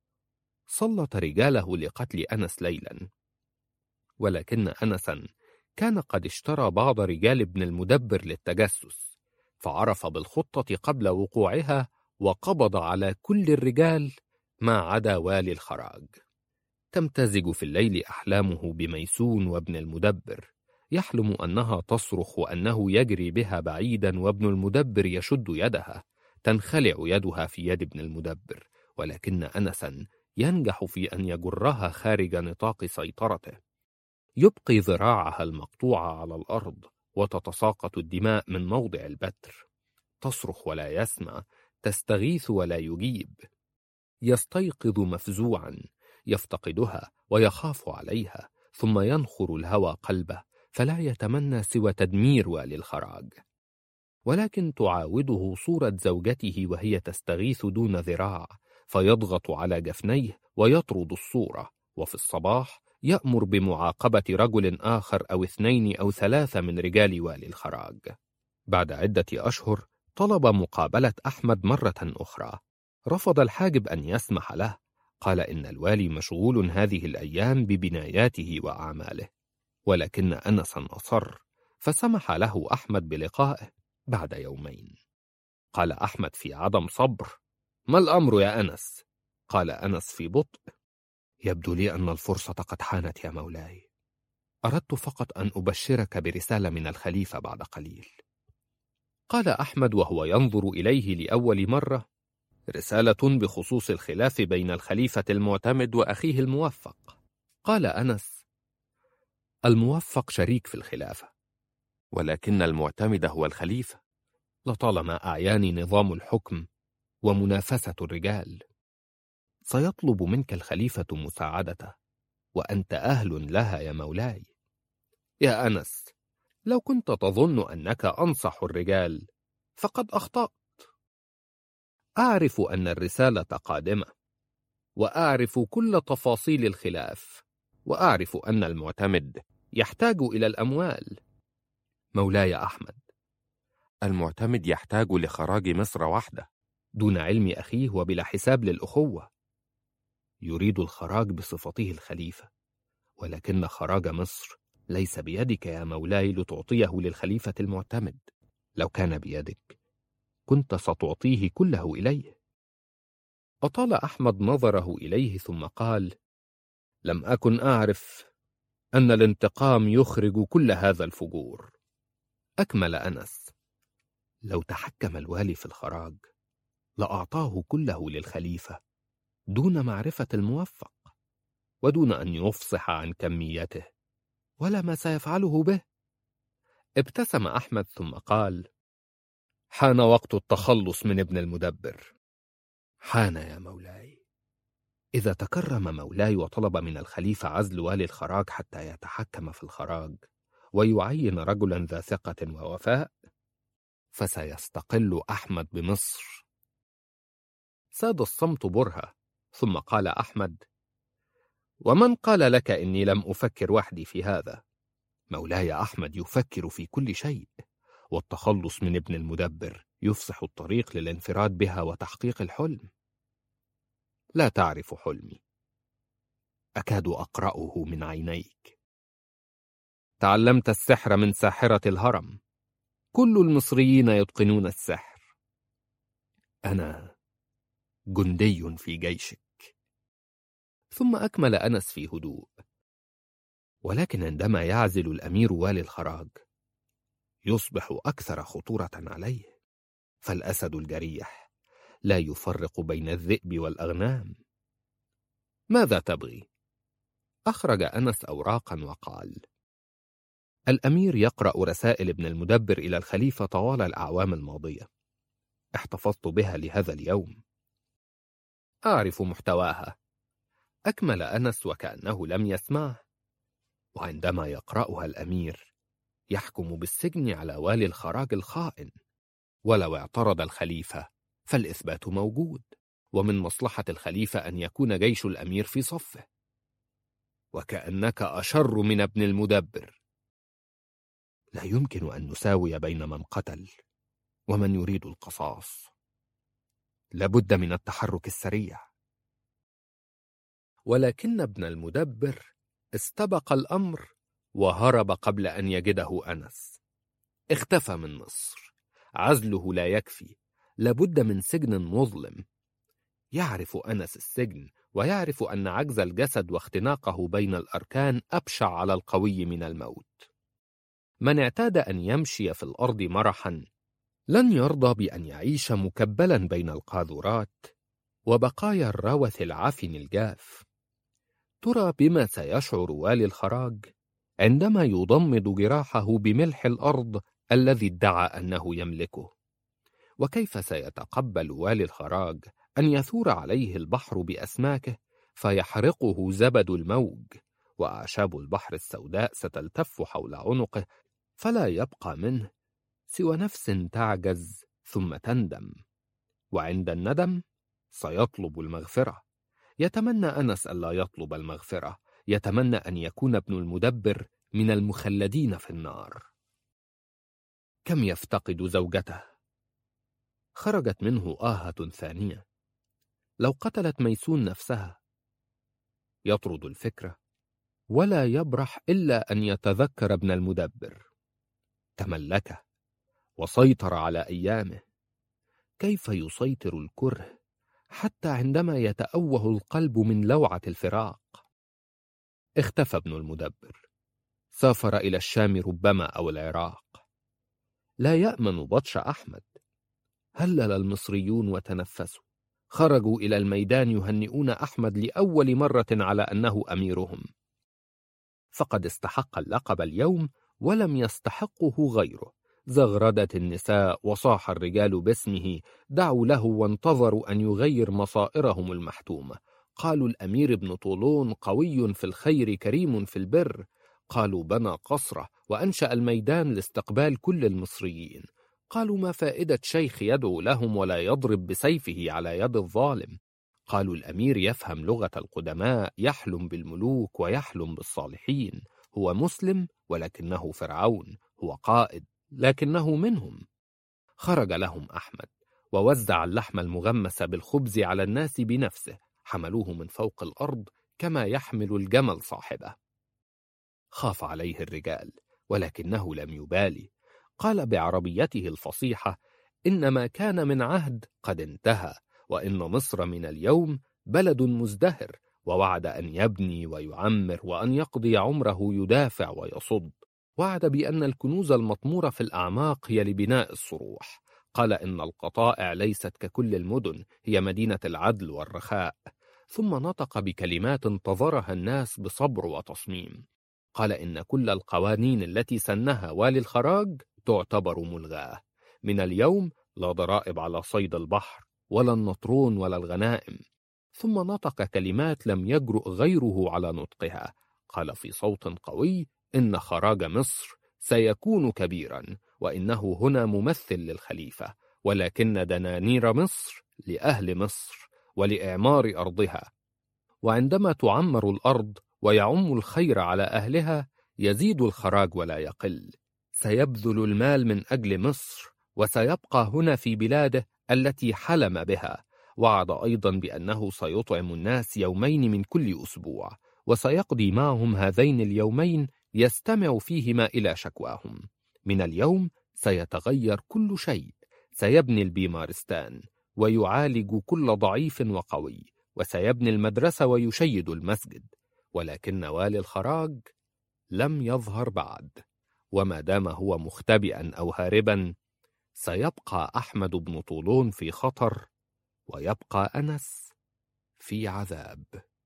سلط رجاله لقتل أنس ليلا، ولكن أنسا كان قد اشترى بعض رجال ابن المدبر للتجسس، فعرف بالخطة قبل وقوعها وقبض على كل الرجال ما عدا والي الخراج. تمتزج في الليل أحلامه بميسون وابن المدبر، يحلم أنها تصرخ وأنه يجري بها بعيدا وابن المدبر يشد يدها، تنخلع يدها في يد ابن المدبر، ولكن أنسا ينجح في أن يجرها خارج نطاق سيطرته. يبقي ذراعها المقطوعة على الأرض وتتساقط الدماء من موضع البتر. تصرخ ولا يسمع، تستغيث ولا يجيب. يستيقظ مفزوعا، يفتقدها ويخاف عليها، ثم ينخر الهوى قلبه فلا يتمنى سوى تدمير والي الخراج. ولكن تعاوده صورة زوجته وهي تستغيث دون ذراع، فيضغط على جفنيه ويطرد الصورة، وفي الصباح يأمر بمعاقبة رجل آخر أو اثنين أو ثلاثة من رجال والي الخراج. بعد عدة أشهر طلب مقابلة أحمد مرة أخرى. رفض الحاجب أن يسمح له، قال إن الوالي مشغول هذه الأيام ببناياته وأعماله، ولكن أنسا أصر، فسمح له أحمد بلقائه بعد يومين. قال أحمد في عدم صبر: ما الأمر يا أنس؟ قال أنس في بطء: يبدو لي أن الفرصة قد حانت يا مولاي. أردت فقط أن أبشرك برسالة من الخليفة بعد قليل. قال أحمد وهو ينظر إليه لأول مرة: رسالة بخصوص الخلاف بين الخليفة المعتمد وأخيه الموفق. قال أنس: الموفق شريك في الخلافة، ولكن المعتمد هو الخليفة. لطالما أعياني نظام الحكم ومنافسة الرجال. سيطلب منك الخليفة مساعدته، وأنت أهل لها يا مولاي. يا أنس، لو كنت تظن أنك أنصح الرجال فقد أخطأت. أعرف أن الرسالة قادمة، وأعرف كل تفاصيل الخلاف، وأعرف أن المعتمد يحتاج إلى الأموال. مولاي أحمد، المعتمد يحتاج لخراج مصر وحده دون علم أخيه وبلا حساب للأخوة. يريد الخراج بصفته الخليفة، ولكن خراج مصر ليس بيدك يا مولاي لتعطيه للخليفة المعتمد. لو كان بيدك كنت ستعطيه كله إليه. أطال أحمد نظره إليه ثم قال: لم أكن أعرف أن الانتقام يخرج كل هذا الفجور. أكمل أنس: لو تحكم الوالي في الخراج لأعطاه كله للخليفة دون معرفة الموفق، ودون أن يفصح عن كميته ولا ما سيفعله به. ابتسم أحمد ثم قال: حان وقت التخلص من ابن المدبر. حان يا مولاي. إذا تكرم مولاي وطلب من الخليفة عزل والي الخراج حتى يتحكم في الخراج ويعين رجلا ذا ثقة ووفاء، فسيستقل أحمد بمصر. ساد الصمت برهة، ثم قال أحمد: ومن قال لك إني لم أفكر وحدي في هذا؟ مولاي أحمد يفكر في كل شيء، والتخلص من ابن المدبر يفسح الطريق للانفراد بها وتحقيق الحلم. لا تعرف حلمي، أكاد أقرأه من عينيك. تعلمت السحر من ساحرة الهرم، كل المصريين يتقنون السحر. أنا جندي في جيشك. ثم أكمل أنس في هدوء: ولكن عندما يعزل الأمير والي الخراج يصبح أكثر خطورة عليه، فالأسد الجريح لا يفرق بين الذئب والأغنام. ماذا تبغي؟ أخرج أنس أوراقا وقال: الأمير يقرأ رسائل ابن المدبر إلى الخليفة طوال الأعوام الماضية، احتفظت بها لهذا اليوم. أعرف محتواها. أكمل أنس وكأنه لم يسمعه: وعندما يقرأها الأمير يحكم بالسجن على والي الخراج الخائن، ولو اعترض الخليفة فالإثبات موجود، ومن مصلحة الخليفة أن يكون جيش الأمير في صفه. وكأنك أشر من ابن المدبر. لا يمكن أن نساوي بين من قتل ومن يريد القصاص. لابد من التحرك السريع. ولكن ابن المدبر استبق الأمر وهرب قبل أن يجده أنس. اختفى من مصر. عزله لا يكفي، لابد من سجن مظلم. يعرف أنس السجن، ويعرف أن عجز الجسد واختناقه بين الأركان أبشع على القوي من الموت. من اعتاد أن يمشي في الأرض مرحا لن يرضى بأن يعيش مكبلا بين القاذورات وبقايا الروث العفن الجاف. ترى بما سيشعر والي الخراج عندما يضمد جراحه بملح الأرض الذي ادعى أنه يملكه، وكيف سيتقبل والي الخراج أن يثور عليه البحر بأسماكه فيحرقه زبد الموج، وأعشاب البحر السوداء ستلتف حول عنقه فلا يبقى منه سوى نفس تعجز ثم تندم، وعند الندم سيطلب المغفرة. يتمنى أنس ألا يطلب المغفرة، يتمنى أن يكون ابن المدبر من المخلدين في النار. كم يفتقد زوجته. خرجت منه آهة ثانية: لو قتلت ميسون نفسها. يطرد الفكرة ولا يبرح إلا أن يتذكر ابن المدبر. تملكه وسيطر على أيامه. كيف يسيطر الكره حتى عندما يتأوه القلب من لوعة الفراق؟ اختفى ابن المدبر. سافر إلى الشام ربما أو العراق. لا يأمن بطش أحمد. هلل المصريون وتنفسوا. خرجوا إلى الميدان يهنئون أحمد لأول مرة على أنه أميرهم. فقد استحق اللقب اليوم ولم يستحقه غيره. زغردت النساء وصاح الرجال باسمه، دعوا له وانتظروا أن يغير مصائرهم المحتومة. قالوا: الأمير ابن طولون قوي في الخير كريم في البر. قالوا: بنى قصره وأنشأ الميدان لاستقبال كل المصريين. قالوا: ما فائدة شيخ يدعو لهم ولا يضرب بسيفه على يد الظالم؟ قالوا: الأمير يفهم لغة القدماء، يحلم بالملوك ويحلم بالصالحين. هو مسلم ولكنه فرعون، هو قائد لكنه منهم. خرج لهم أحمد ووزع اللحم المغمس بالخبز على الناس بنفسه، حملوه من فوق الأرض كما يحمل الجمل صاحبه. خاف عليه الرجال ولكنه لم يبالي. قال بعربيته الفصيحة: إن ما كان من عهد قد انتهى، وإن مصر من اليوم بلد مزدهر، ووعد أن يبني ويعمر وأن يقضي عمره يدافع ويصد. وعد بأن الكنوز المطمورة في الأعماق هي لبناء الصروح. قال إن القطائع ليست ككل المدن، هي مدينة العدل والرخاء. ثم نطق بكلمات انتظرها الناس بصبر وتصميم. قال إن كل القوانين التي سنها والي الخراج تعتبر ملغاة. من اليوم لا ضرائب على صيد البحر ولا النطرون ولا الغنائم. ثم نطق كلمات لم يجرؤ غيره على نطقها. قال في صوت قوي: إن خراج مصر سيكون كبيرا، وإنه هنا ممثل للخليفة، ولكن دنانير مصر لأهل مصر ولإعمار أرضها. وعندما تعمر الأرض ويعم الخير على أهلها يزيد الخراج ولا يقل. سيبذل المال من أجل مصر، وسيبقى هنا في بلاده التي حلم بها. وعد أيضا بأنه سيطعم الناس يومين من كل أسبوع، وسيقضي معهم هذين اليومين يستمع فيهما إلى شكواهم. من اليوم سيتغير كل شيء. سيبني البيمارستان ويعالج كل ضعيف وقوي، وسيبني المدرسة ويشيد المسجد. ولكن والي الخراج لم يظهر بعد، وما دام هو مختبئا أو هاربا سيبقى أحمد بن طولون في خطر، ويبقى أنس في عذاب.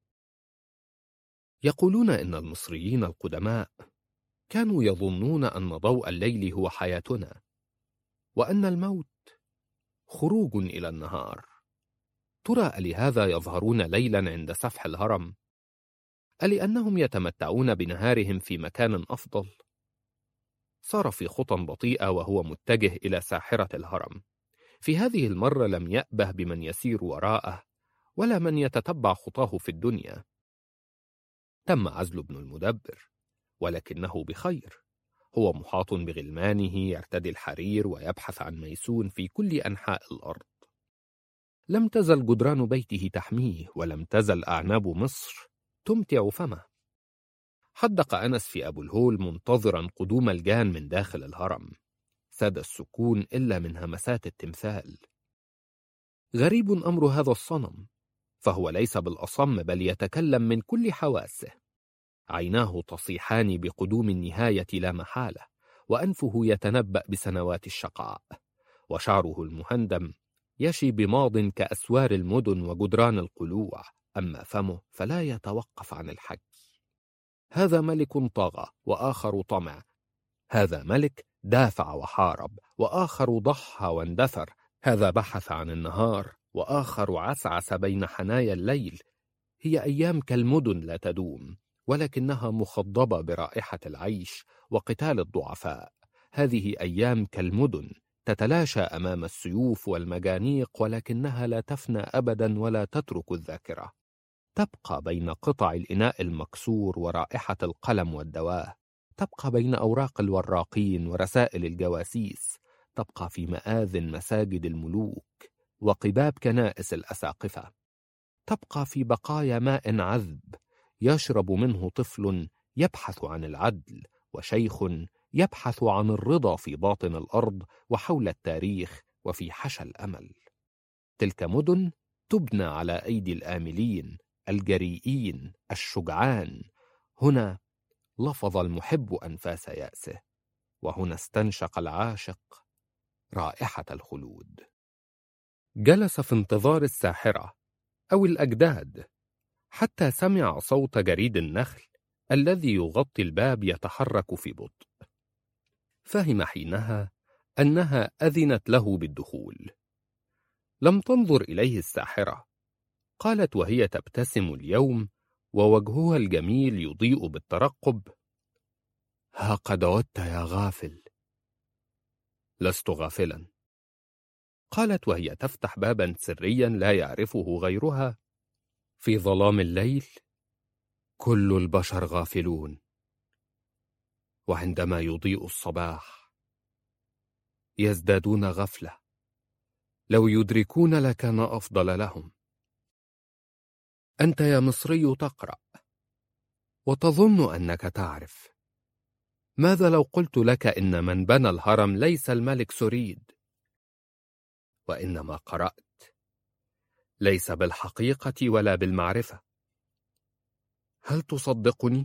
يقولون إن المصريين القدماء كانوا يظنون أن ضوء الليل هو حياتنا، وأن الموت خروج إلى النهار. ترى ألهذا يظهرون ليلا عند سفح الهرم؟ ألأنهم يتمتعون بنهارهم في مكان أفضل؟ صار في خطى بطيئة وهو متجه إلى ساحرة الهرم. في هذه المرة لم يأبه بمن يسير وراءه ولا من يتتبع خطاه في الدنيا. تم عزل ابن المدبر، ولكنه بخير. هو محاط بغلمانه يرتدي الحرير ويبحث عن ميسون في كل أنحاء الأرض. لم تزل جدران بيته تحميه، ولم تزل أعناب مصر تمتع فمه. حدق أنس في أبو الهول منتظرا قدوم الجان من داخل الهرم. ساد السكون إلا من همسات التمثال. غريب أمر هذا الصنم، فهو ليس بالأصم بل يتكلم من كل حواسه. عيناه تصيحان بقدوم النهاية لا محالة، وأنفه يتنبأ بسنوات الشقاء، وشعره المهندم يشي بماض كأسوار المدن وجدران القلوع، أما فمه فلا يتوقف عن الحكي. هذا ملك طغى وآخر طمع، هذا ملك دافع وحارب وآخر ضحى واندثر، هذا بحث عن النهار وآخر عسعس بين حنايا الليل. هي أيام كالمدن لا تدوم، ولكنها مخضبة برائحة العيش وقتال الضعفاء. هذه أيام كالمدن تتلاشى أمام السيوف والمجانيق، ولكنها لا تفنى أبدا ولا تترك الذاكرة. تبقى بين قطع الإناء المكسور ورائحة القلم والدواه، تبقى بين أوراق الوراقين ورسائل الجواسيس، تبقى في مآذن مساجد الملوك وقباب كنائس الأساقفة، تبقى في بقايا ماء عذب يشرب منه طفل يبحث عن العدل، وشيخ يبحث عن الرضا في باطن الأرض وحول التاريخ وفي حشى الأمل. تلك مدن تبنى على أيدي الآملين الجريئين الشجعان. هنا لفظ المحب أنفاس يأسه، وهنا استنشق العاشق رائحة الخلود. جلس في انتظار الساحرة أو الأجداد حتى سمع صوت جريد النخل الذي يغطي الباب يتحرك في بطء. فهم حينها أنها أذنت له بالدخول. لم تنظر إليه الساحرة. قالت وهي تبتسم اليوم ووجهها الجميل يضيء بالترقب: ها قد عدت يا غافل. لست غافلا، قالت وهي تفتح بابا سريا لا يعرفه غيرها. في ظلام الليل كل البشر غافلون، وعندما يضيء الصباح يزدادون غفلة. لو يدركون لكان أفضل لهم. أنت يا مصري تقرأ وتظن أنك تعرف. ماذا لو قلت لك إن من بنى الهرم ليس الملك سوريد، وإنما قرأت، ليس بالحقيقة ولا بالمعرفة؟ هل تصدقني؟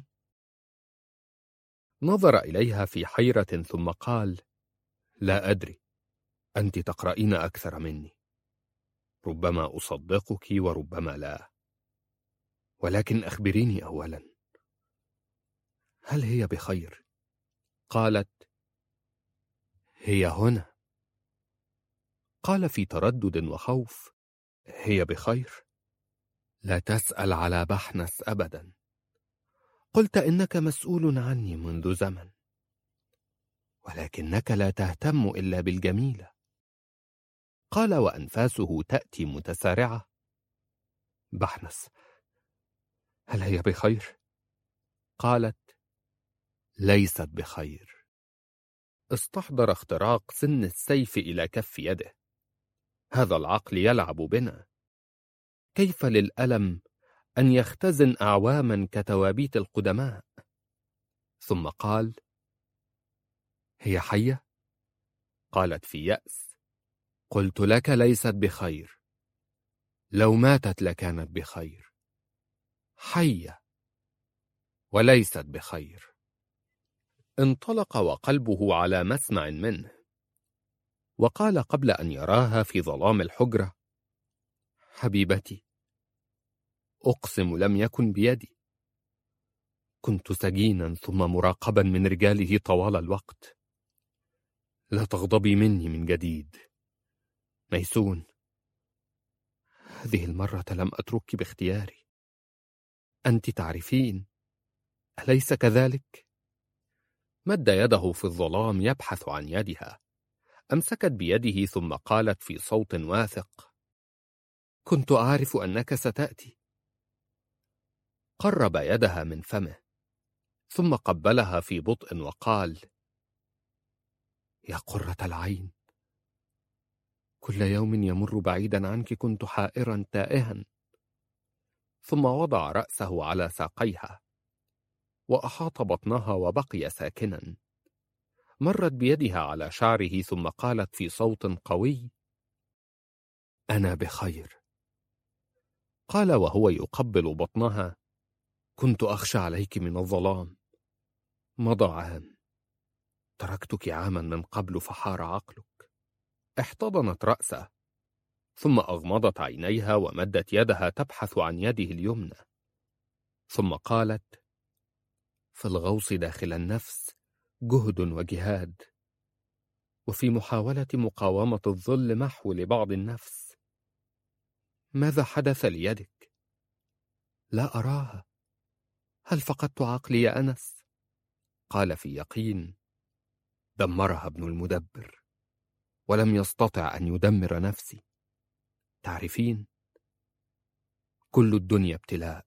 نظر إليها في حيرة ثم قال: لا أدري، أنت تقرأين أكثر مني، ربما أصدقك وربما لا، ولكن أخبريني أولا، هل هي بخير؟ قالت: هي هنا. قال في تردد وخوف: هي بخير؟ لا تسأل على بحنس أبدا، قلت إنك مسؤول عني منذ زمن، ولكنك لا تهتم إلا بالجميلة. قال وأنفاسه تأتي متسارعة: بحنس، هل هي بخير؟ قالت: ليست بخير. استحضر اختراق سن السيف إلى كف يده. هذا العقل يلعب بنا. كيف للألم أن يختزن أعواما كتوابيت القدماء؟ ثم قال: هي حية؟ قالت في يأس: قلت لك ليست بخير، لو ماتت لكانت بخير. حية وليست بخير. انطلق وقلبه على مسمع منه، وقال قبل أن يراها في ظلام الحجرة: حبيبتي، أقسم لم يكن بيدي. كنت سجينا ثم مراقبا من رجاله طوال الوقت. لا تغضبي مني من جديد ميسون، هذه المرة لم أتركك باختياري. أنت تعرفين، أليس كذلك؟ مد يده في الظلام يبحث عن يدها. أمسكت بيده ثم قالت في صوت واثق: كنت أعرف أنك ستأتي. قرب يدها من فمه ثم قبلها في بطء وقال: يا قرة العين، كل يوم يمر بعيدا عنك كنت حائرا تائها. ثم وضع رأسه على ساقيها وأحاط بطنها وبقي ساكنا. مرت بيدها على شعره ثم قالت في صوت قوي: أنا بخير. قال وهو يقبل بطنها: كنت أخشى عليك من الظلام. مضى عام، تركتك عاما من قبل فحار عقلك. احتضنت رأسه ثم أغمضت عينيها ومدت يدها تبحث عن يده اليمنى، ثم قالت: في الغوص داخل النفس جهد وجهاد، وفي محاولة مقاومة الظل محو لبعض النفس. ماذا حدث ليدك؟ لا أراها. هل فقدت عقلي يا أنس؟ قال في يقين: دمرها ابن المدبر، ولم يستطع أن يدمر نفسي. تعرفين، كل الدنيا ابتلاء،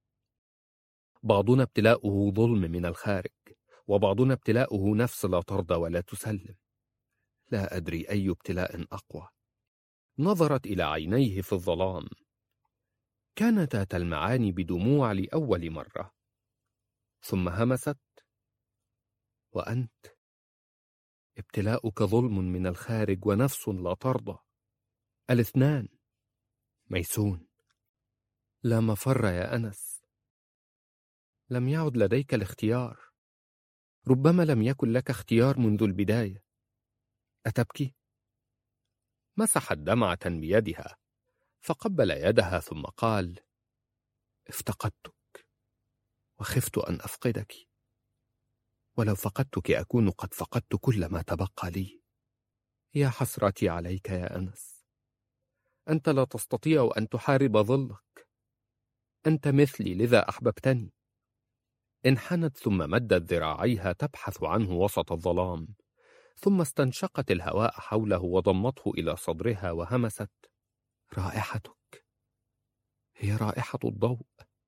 بعضنا ابتلاؤه ظلم من الخارج، وبعضنا ابتلاؤه نفس لا ترضى ولا تسلم. لا أدري أي ابتلاء أقوى. نظرت إلى عينيه في الظلام، كانتا تلمعان بدموع لأول مرة، ثم همست: وأنت ابتلاؤك ظلم من الخارج ونفس لا ترضى، الاثنان. ميسون، لا مفر يا أنس، لم يعد لديك الاختيار. ربما لم يكن لك اختيار منذ البداية. أتبكي؟ مسحت دمعة بيدها فقبل يدها ثم قال: افتقدتك وخفت أن أفقدك، ولو فقدتك أكون قد فقدت كل ما تبقى لي. يا حسرتي عليك يا أنس، أنت لا تستطيع أن تحارب ظلك. أنت مثلي لذا أحببتني. انحنت ثم مدت ذراعيها تبحث عنه وسط الظلام، ثم استنشقت الهواء حوله وضمته إلى صدرها وهمست: رائحتك هي رائحة الضوء.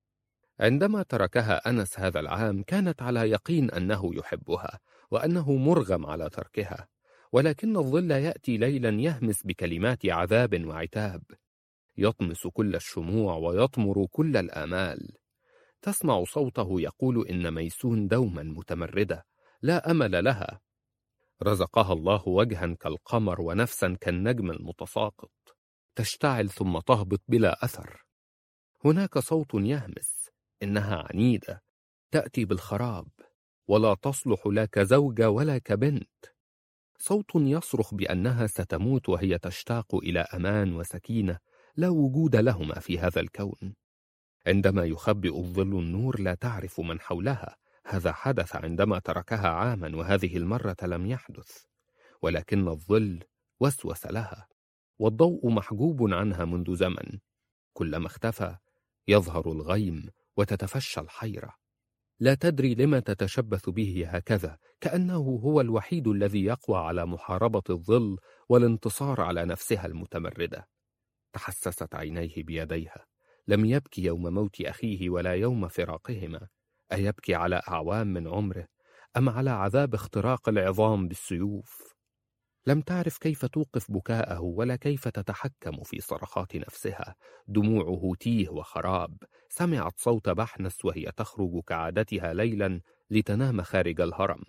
عندما تركها أنس هذا العام كانت على يقين أنه يحبها وأنه مرغم على تركها، ولكن الظل يأتي ليلا يهمس بكلمات عذاب وعتاب، يطمس كل الشموع ويطمر كل الآمال. تسمع صوته يقول إن ميسون دوما متمردة لا أمل لها. رزقها الله وجها كالقمر ونفسا كالنجم المتساقط، تشتعل ثم تهبط بلا أثر. هناك صوت يهمس إنها عنيدة، تأتي بالخراب، ولا تصلح لا كزوجة ولا كبنت. صوت يصرخ بأنها ستموت وهي تشتاق إلى أمان وسكينة لا وجود لهما في هذا الكون. عندما يخبئ الظل النور لا تعرف من حولها. هذا حدث عندما تركها عاما، وهذه المرة لم يحدث، ولكن الظل وسوس لها، والضوء محجوب عنها منذ زمن. كلما اختفى يظهر الغيم وتتفشى الحيرة. لا تدري لما تتشبث به هكذا، كأنه هو الوحيد الذي يقوى على محاربة الظل والانتصار على نفسها المتمردة. تحسست عينيه بيديها. لم يبكي يوم موت أخيه ولا يوم فراقهما. أيبكي على أعوام من عمره أم على عذاب اختراق العظام بالسيوف؟ لم تعرف كيف توقف بكاءه ولا كيف تتحكم في صرخات نفسها. دموعه تيه وخراب. سمعت صوت بحنس وهي تخرج كعادتها ليلا لتنام خارج الهرم.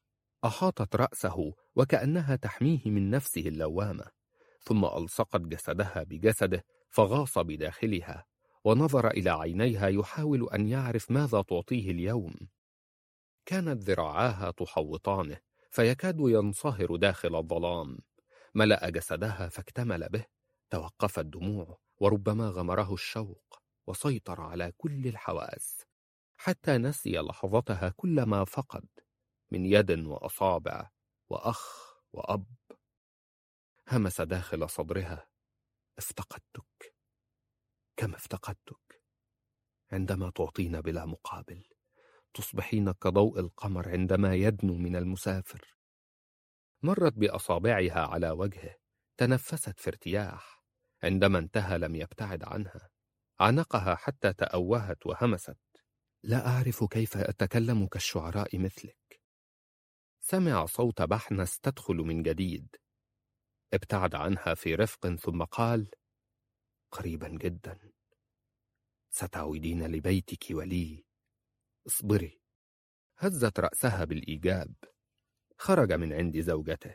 أحاطت رأسه وكأنها تحميه من نفسه اللوامة، ثم ألصقت جسدها بجسده فغاص بداخلها، ونظر إلى عينيها يحاول أن يعرف ماذا تعطيه اليوم. كانت ذراعاها تحوطانه فيكاد ينصهر داخل الظلام. ملأ جسدها فاكتمل به. توقفت دموعه، وربما غمره الشوق وسيطر على كل الحواس، حتى نسي لحظتها كل ما فقد من يد وأصابع وأخ وأب. همس داخل صدرها: افتقدتك، كم افتقدتك. عندما تعطين بلا مقابل، تصبحين كضوء القمر عندما يدنو من المسافر. مرت بأصابعها على وجهه، تنفست في ارتياح. عندما انتهى لم يبتعد عنها، عانقها حتى تأوهت وهمست: لا أعرف كيف أتكلم كالشعراء مثلك. سمع صوت بحنس تدخل من جديد. ابتعد عنها في رفق ثم قال: قريبا جدا ستعودين لبيتك ولي، اصبري. هزت رأسها بالإيجاب. خرج من عند زوجته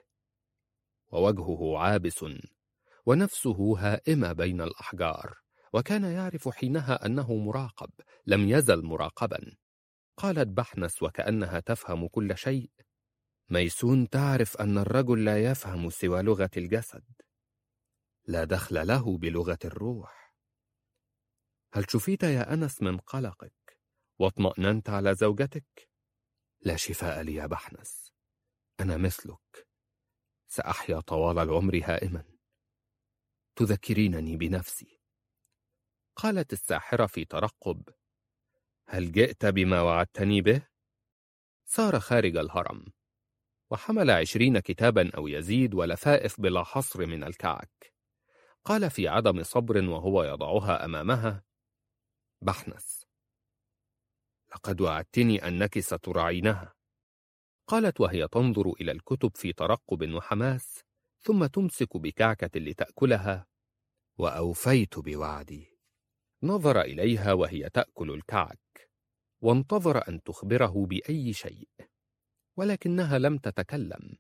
ووجهه عابس ونفسه هائمة بين الأحجار، وكان يعرف حينها أنه مراقب. لم يزل مراقبا. قالت بحنس وكأنها تفهم كل شيء: ميسون تعرف أن الرجل لا يفهم سوى لغة الجسد، لا دخل له بلغة الروح. هل شفيت يا أنس من قلقك واطمأننت على زوجتك؟ لا شفاء لي يا بحنس، أنا مثلك، سأحيا طوال العمر هائما. تذكرينني بنفسي. قالت الساحرة في ترقب: هل جئت بما وعدتني به؟ سار خارج الهرم وحمل عشرين كتابا أو يزيد ولفائف بلا حصر من الكعك. قال في عدم صبر وهو يضعها أمامها: بحنس، لقد وعدتني أنك ستراعينها. قالت وهي تنظر إلى الكتب في ترقب وحماس، ثم تمسك بكعكة لتأكلها: وأوفيت بوعدي. نظر إليها وهي تأكل الكعك، وانتظر أن تخبره بأي شيء، ولكنها لم تتكلم.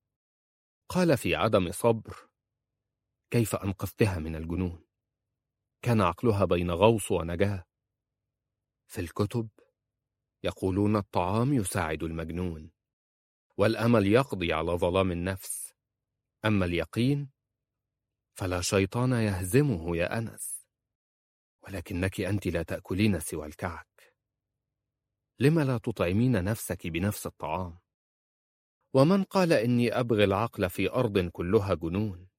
قال في عدم صبر: كيف أنقذتها من الجنون؟ كان عقلها بين غوص ونجاة. في الكتب يقولون الطعام يساعد المجنون، والأمل يقضي على ظلام النفس، أما اليقين فلا شيطان يهزمه يا أنس. ولكنك أنت لا تأكلين سوى الكعك، لما لا تطعمين نفسك بنفس الطعام؟ ومن قال إني أبغي العقل في أرض كلها جنون؟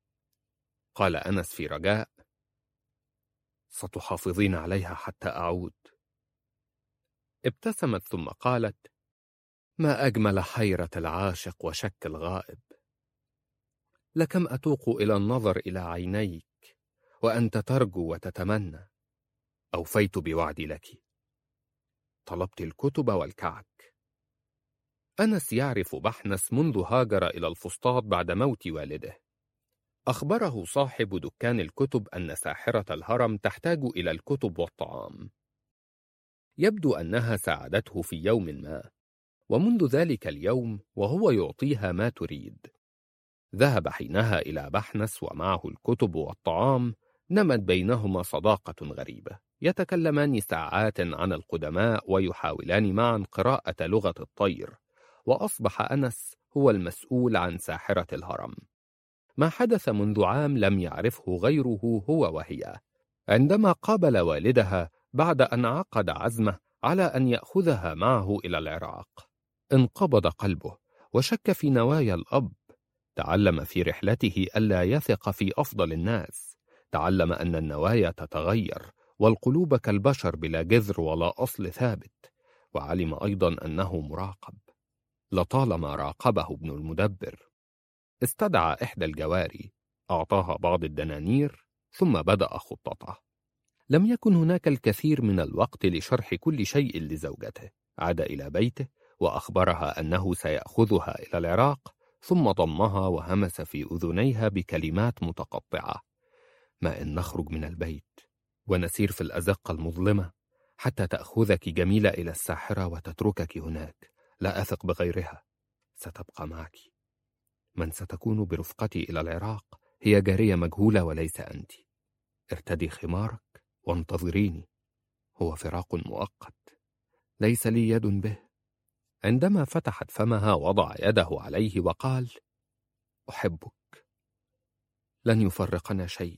قال أنس في رجاء: ستحافظين عليها حتى أعود. ابتسمت ثم قالت: ما أجمل حيرة العاشق وشك الغائب. لكم أتوق إلى النظر إلى عينيك وأنت ترجو وتتمنى. أوفيت بوعدي لك. طلبت الكتب والكعك. أنس يعرف بحنس منذ هاجر إلى الفسطاط بعد موت والده. أخبره صاحب دكان الكتب أن ساحرة الهرم تحتاج إلى الكتب والطعام. يبدو أنها ساعدته في يوم ما، ومنذ ذلك اليوم وهو يعطيها ما تريد. ذهب حينها إلى بحنس ومعه الكتب والطعام. نمت بينهما صداقة غريبة، يتكلمان ساعات عن القدماء ويحاولان معا قراءة لغة الطير، وأصبح أنس هو المسؤول عن ساحرة الهرم. ما حدث منذ عام لم يعرفه غيره هو وهي. عندما قابل والدها بعد أن عقد عزمه على أن يأخذها معه إلى العراق، انقبض قلبه وشك في نوايا الأب. تعلم في رحلته ألا يثق في أفضل الناس. تعلم أن النوايا تتغير والقلوب كالبشر بلا جذر ولا أصل ثابت. وعلم أيضا أنه مراقب، لطالما راقبه ابن المدبر. استدعى إحدى الجواري، أعطاها بعض الدنانير، ثم بدأ خطته. لم يكن هناك الكثير من الوقت لشرح كل شيء لزوجته. عاد إلى بيته وأخبرها أنه سيأخذها إلى العراق، ثم ضمها وهمس في أذنيها بكلمات متقطعة: ما إن نخرج من البيت ونسير في الأزقة المظلمة حتى تأخذك جميلة إلى الساحرة وتتركك هناك، لا أثق بغيرها، ستبقى معك. من ستكون برفقتي إلى العراق هي جارية مجهولة وليس أنت. ارتدي خمارك وانتظريني، هو فراق مؤقت، ليس لي يد به. عندما فتحت فمها وضع يده عليه وقال: أحبك، لن يفرقنا شيء،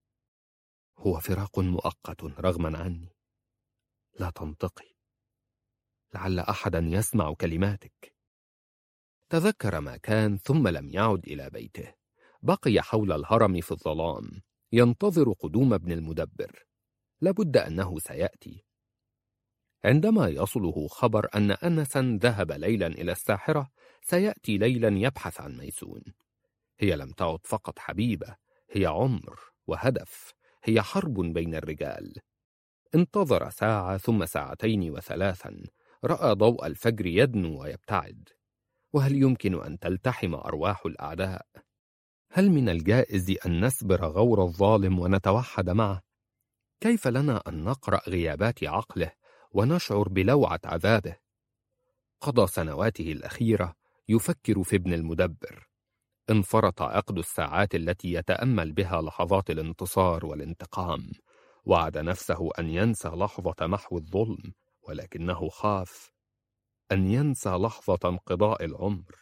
هو فراق مؤقت رغما عني. لا تنطقي، لعل أحدا يسمع كلماتك. تذكر ما كان ثم لم يعد إلى بيته. بقي حول الهرم في الظلام ينتظر قدوم ابن المدبر. لابد أنه سيأتي. عندما يصله خبر أن أنسا ذهب ليلا إلى الساحرة، سيأتي ليلا يبحث عن ميسون. هي لم تعد فقط حبيبة، هي عمر وهدف، هي حرب بين الرجال. انتظر ساعة ثم ساعتين وثلاثا. رأى ضوء الفجر يدنو ويبتعد. وهل يمكن أن تلتحم أرواح الأعداء؟ هل من الجائز أن نسبر غور الظالم ونتوحد معه؟ كيف لنا أن نقرأ غيابات عقله ونشعر بلوعة عذابه؟ قضى سنواته الأخيرة يفكر في ابن المدبر. انفرط عقد الساعات التي يتأمل بها لحظات الانتصار والانتقام. وعد نفسه أن ينسى لحظة محو الظلم، ولكنه خاف أن ينسى لحظة انقضاء العمر.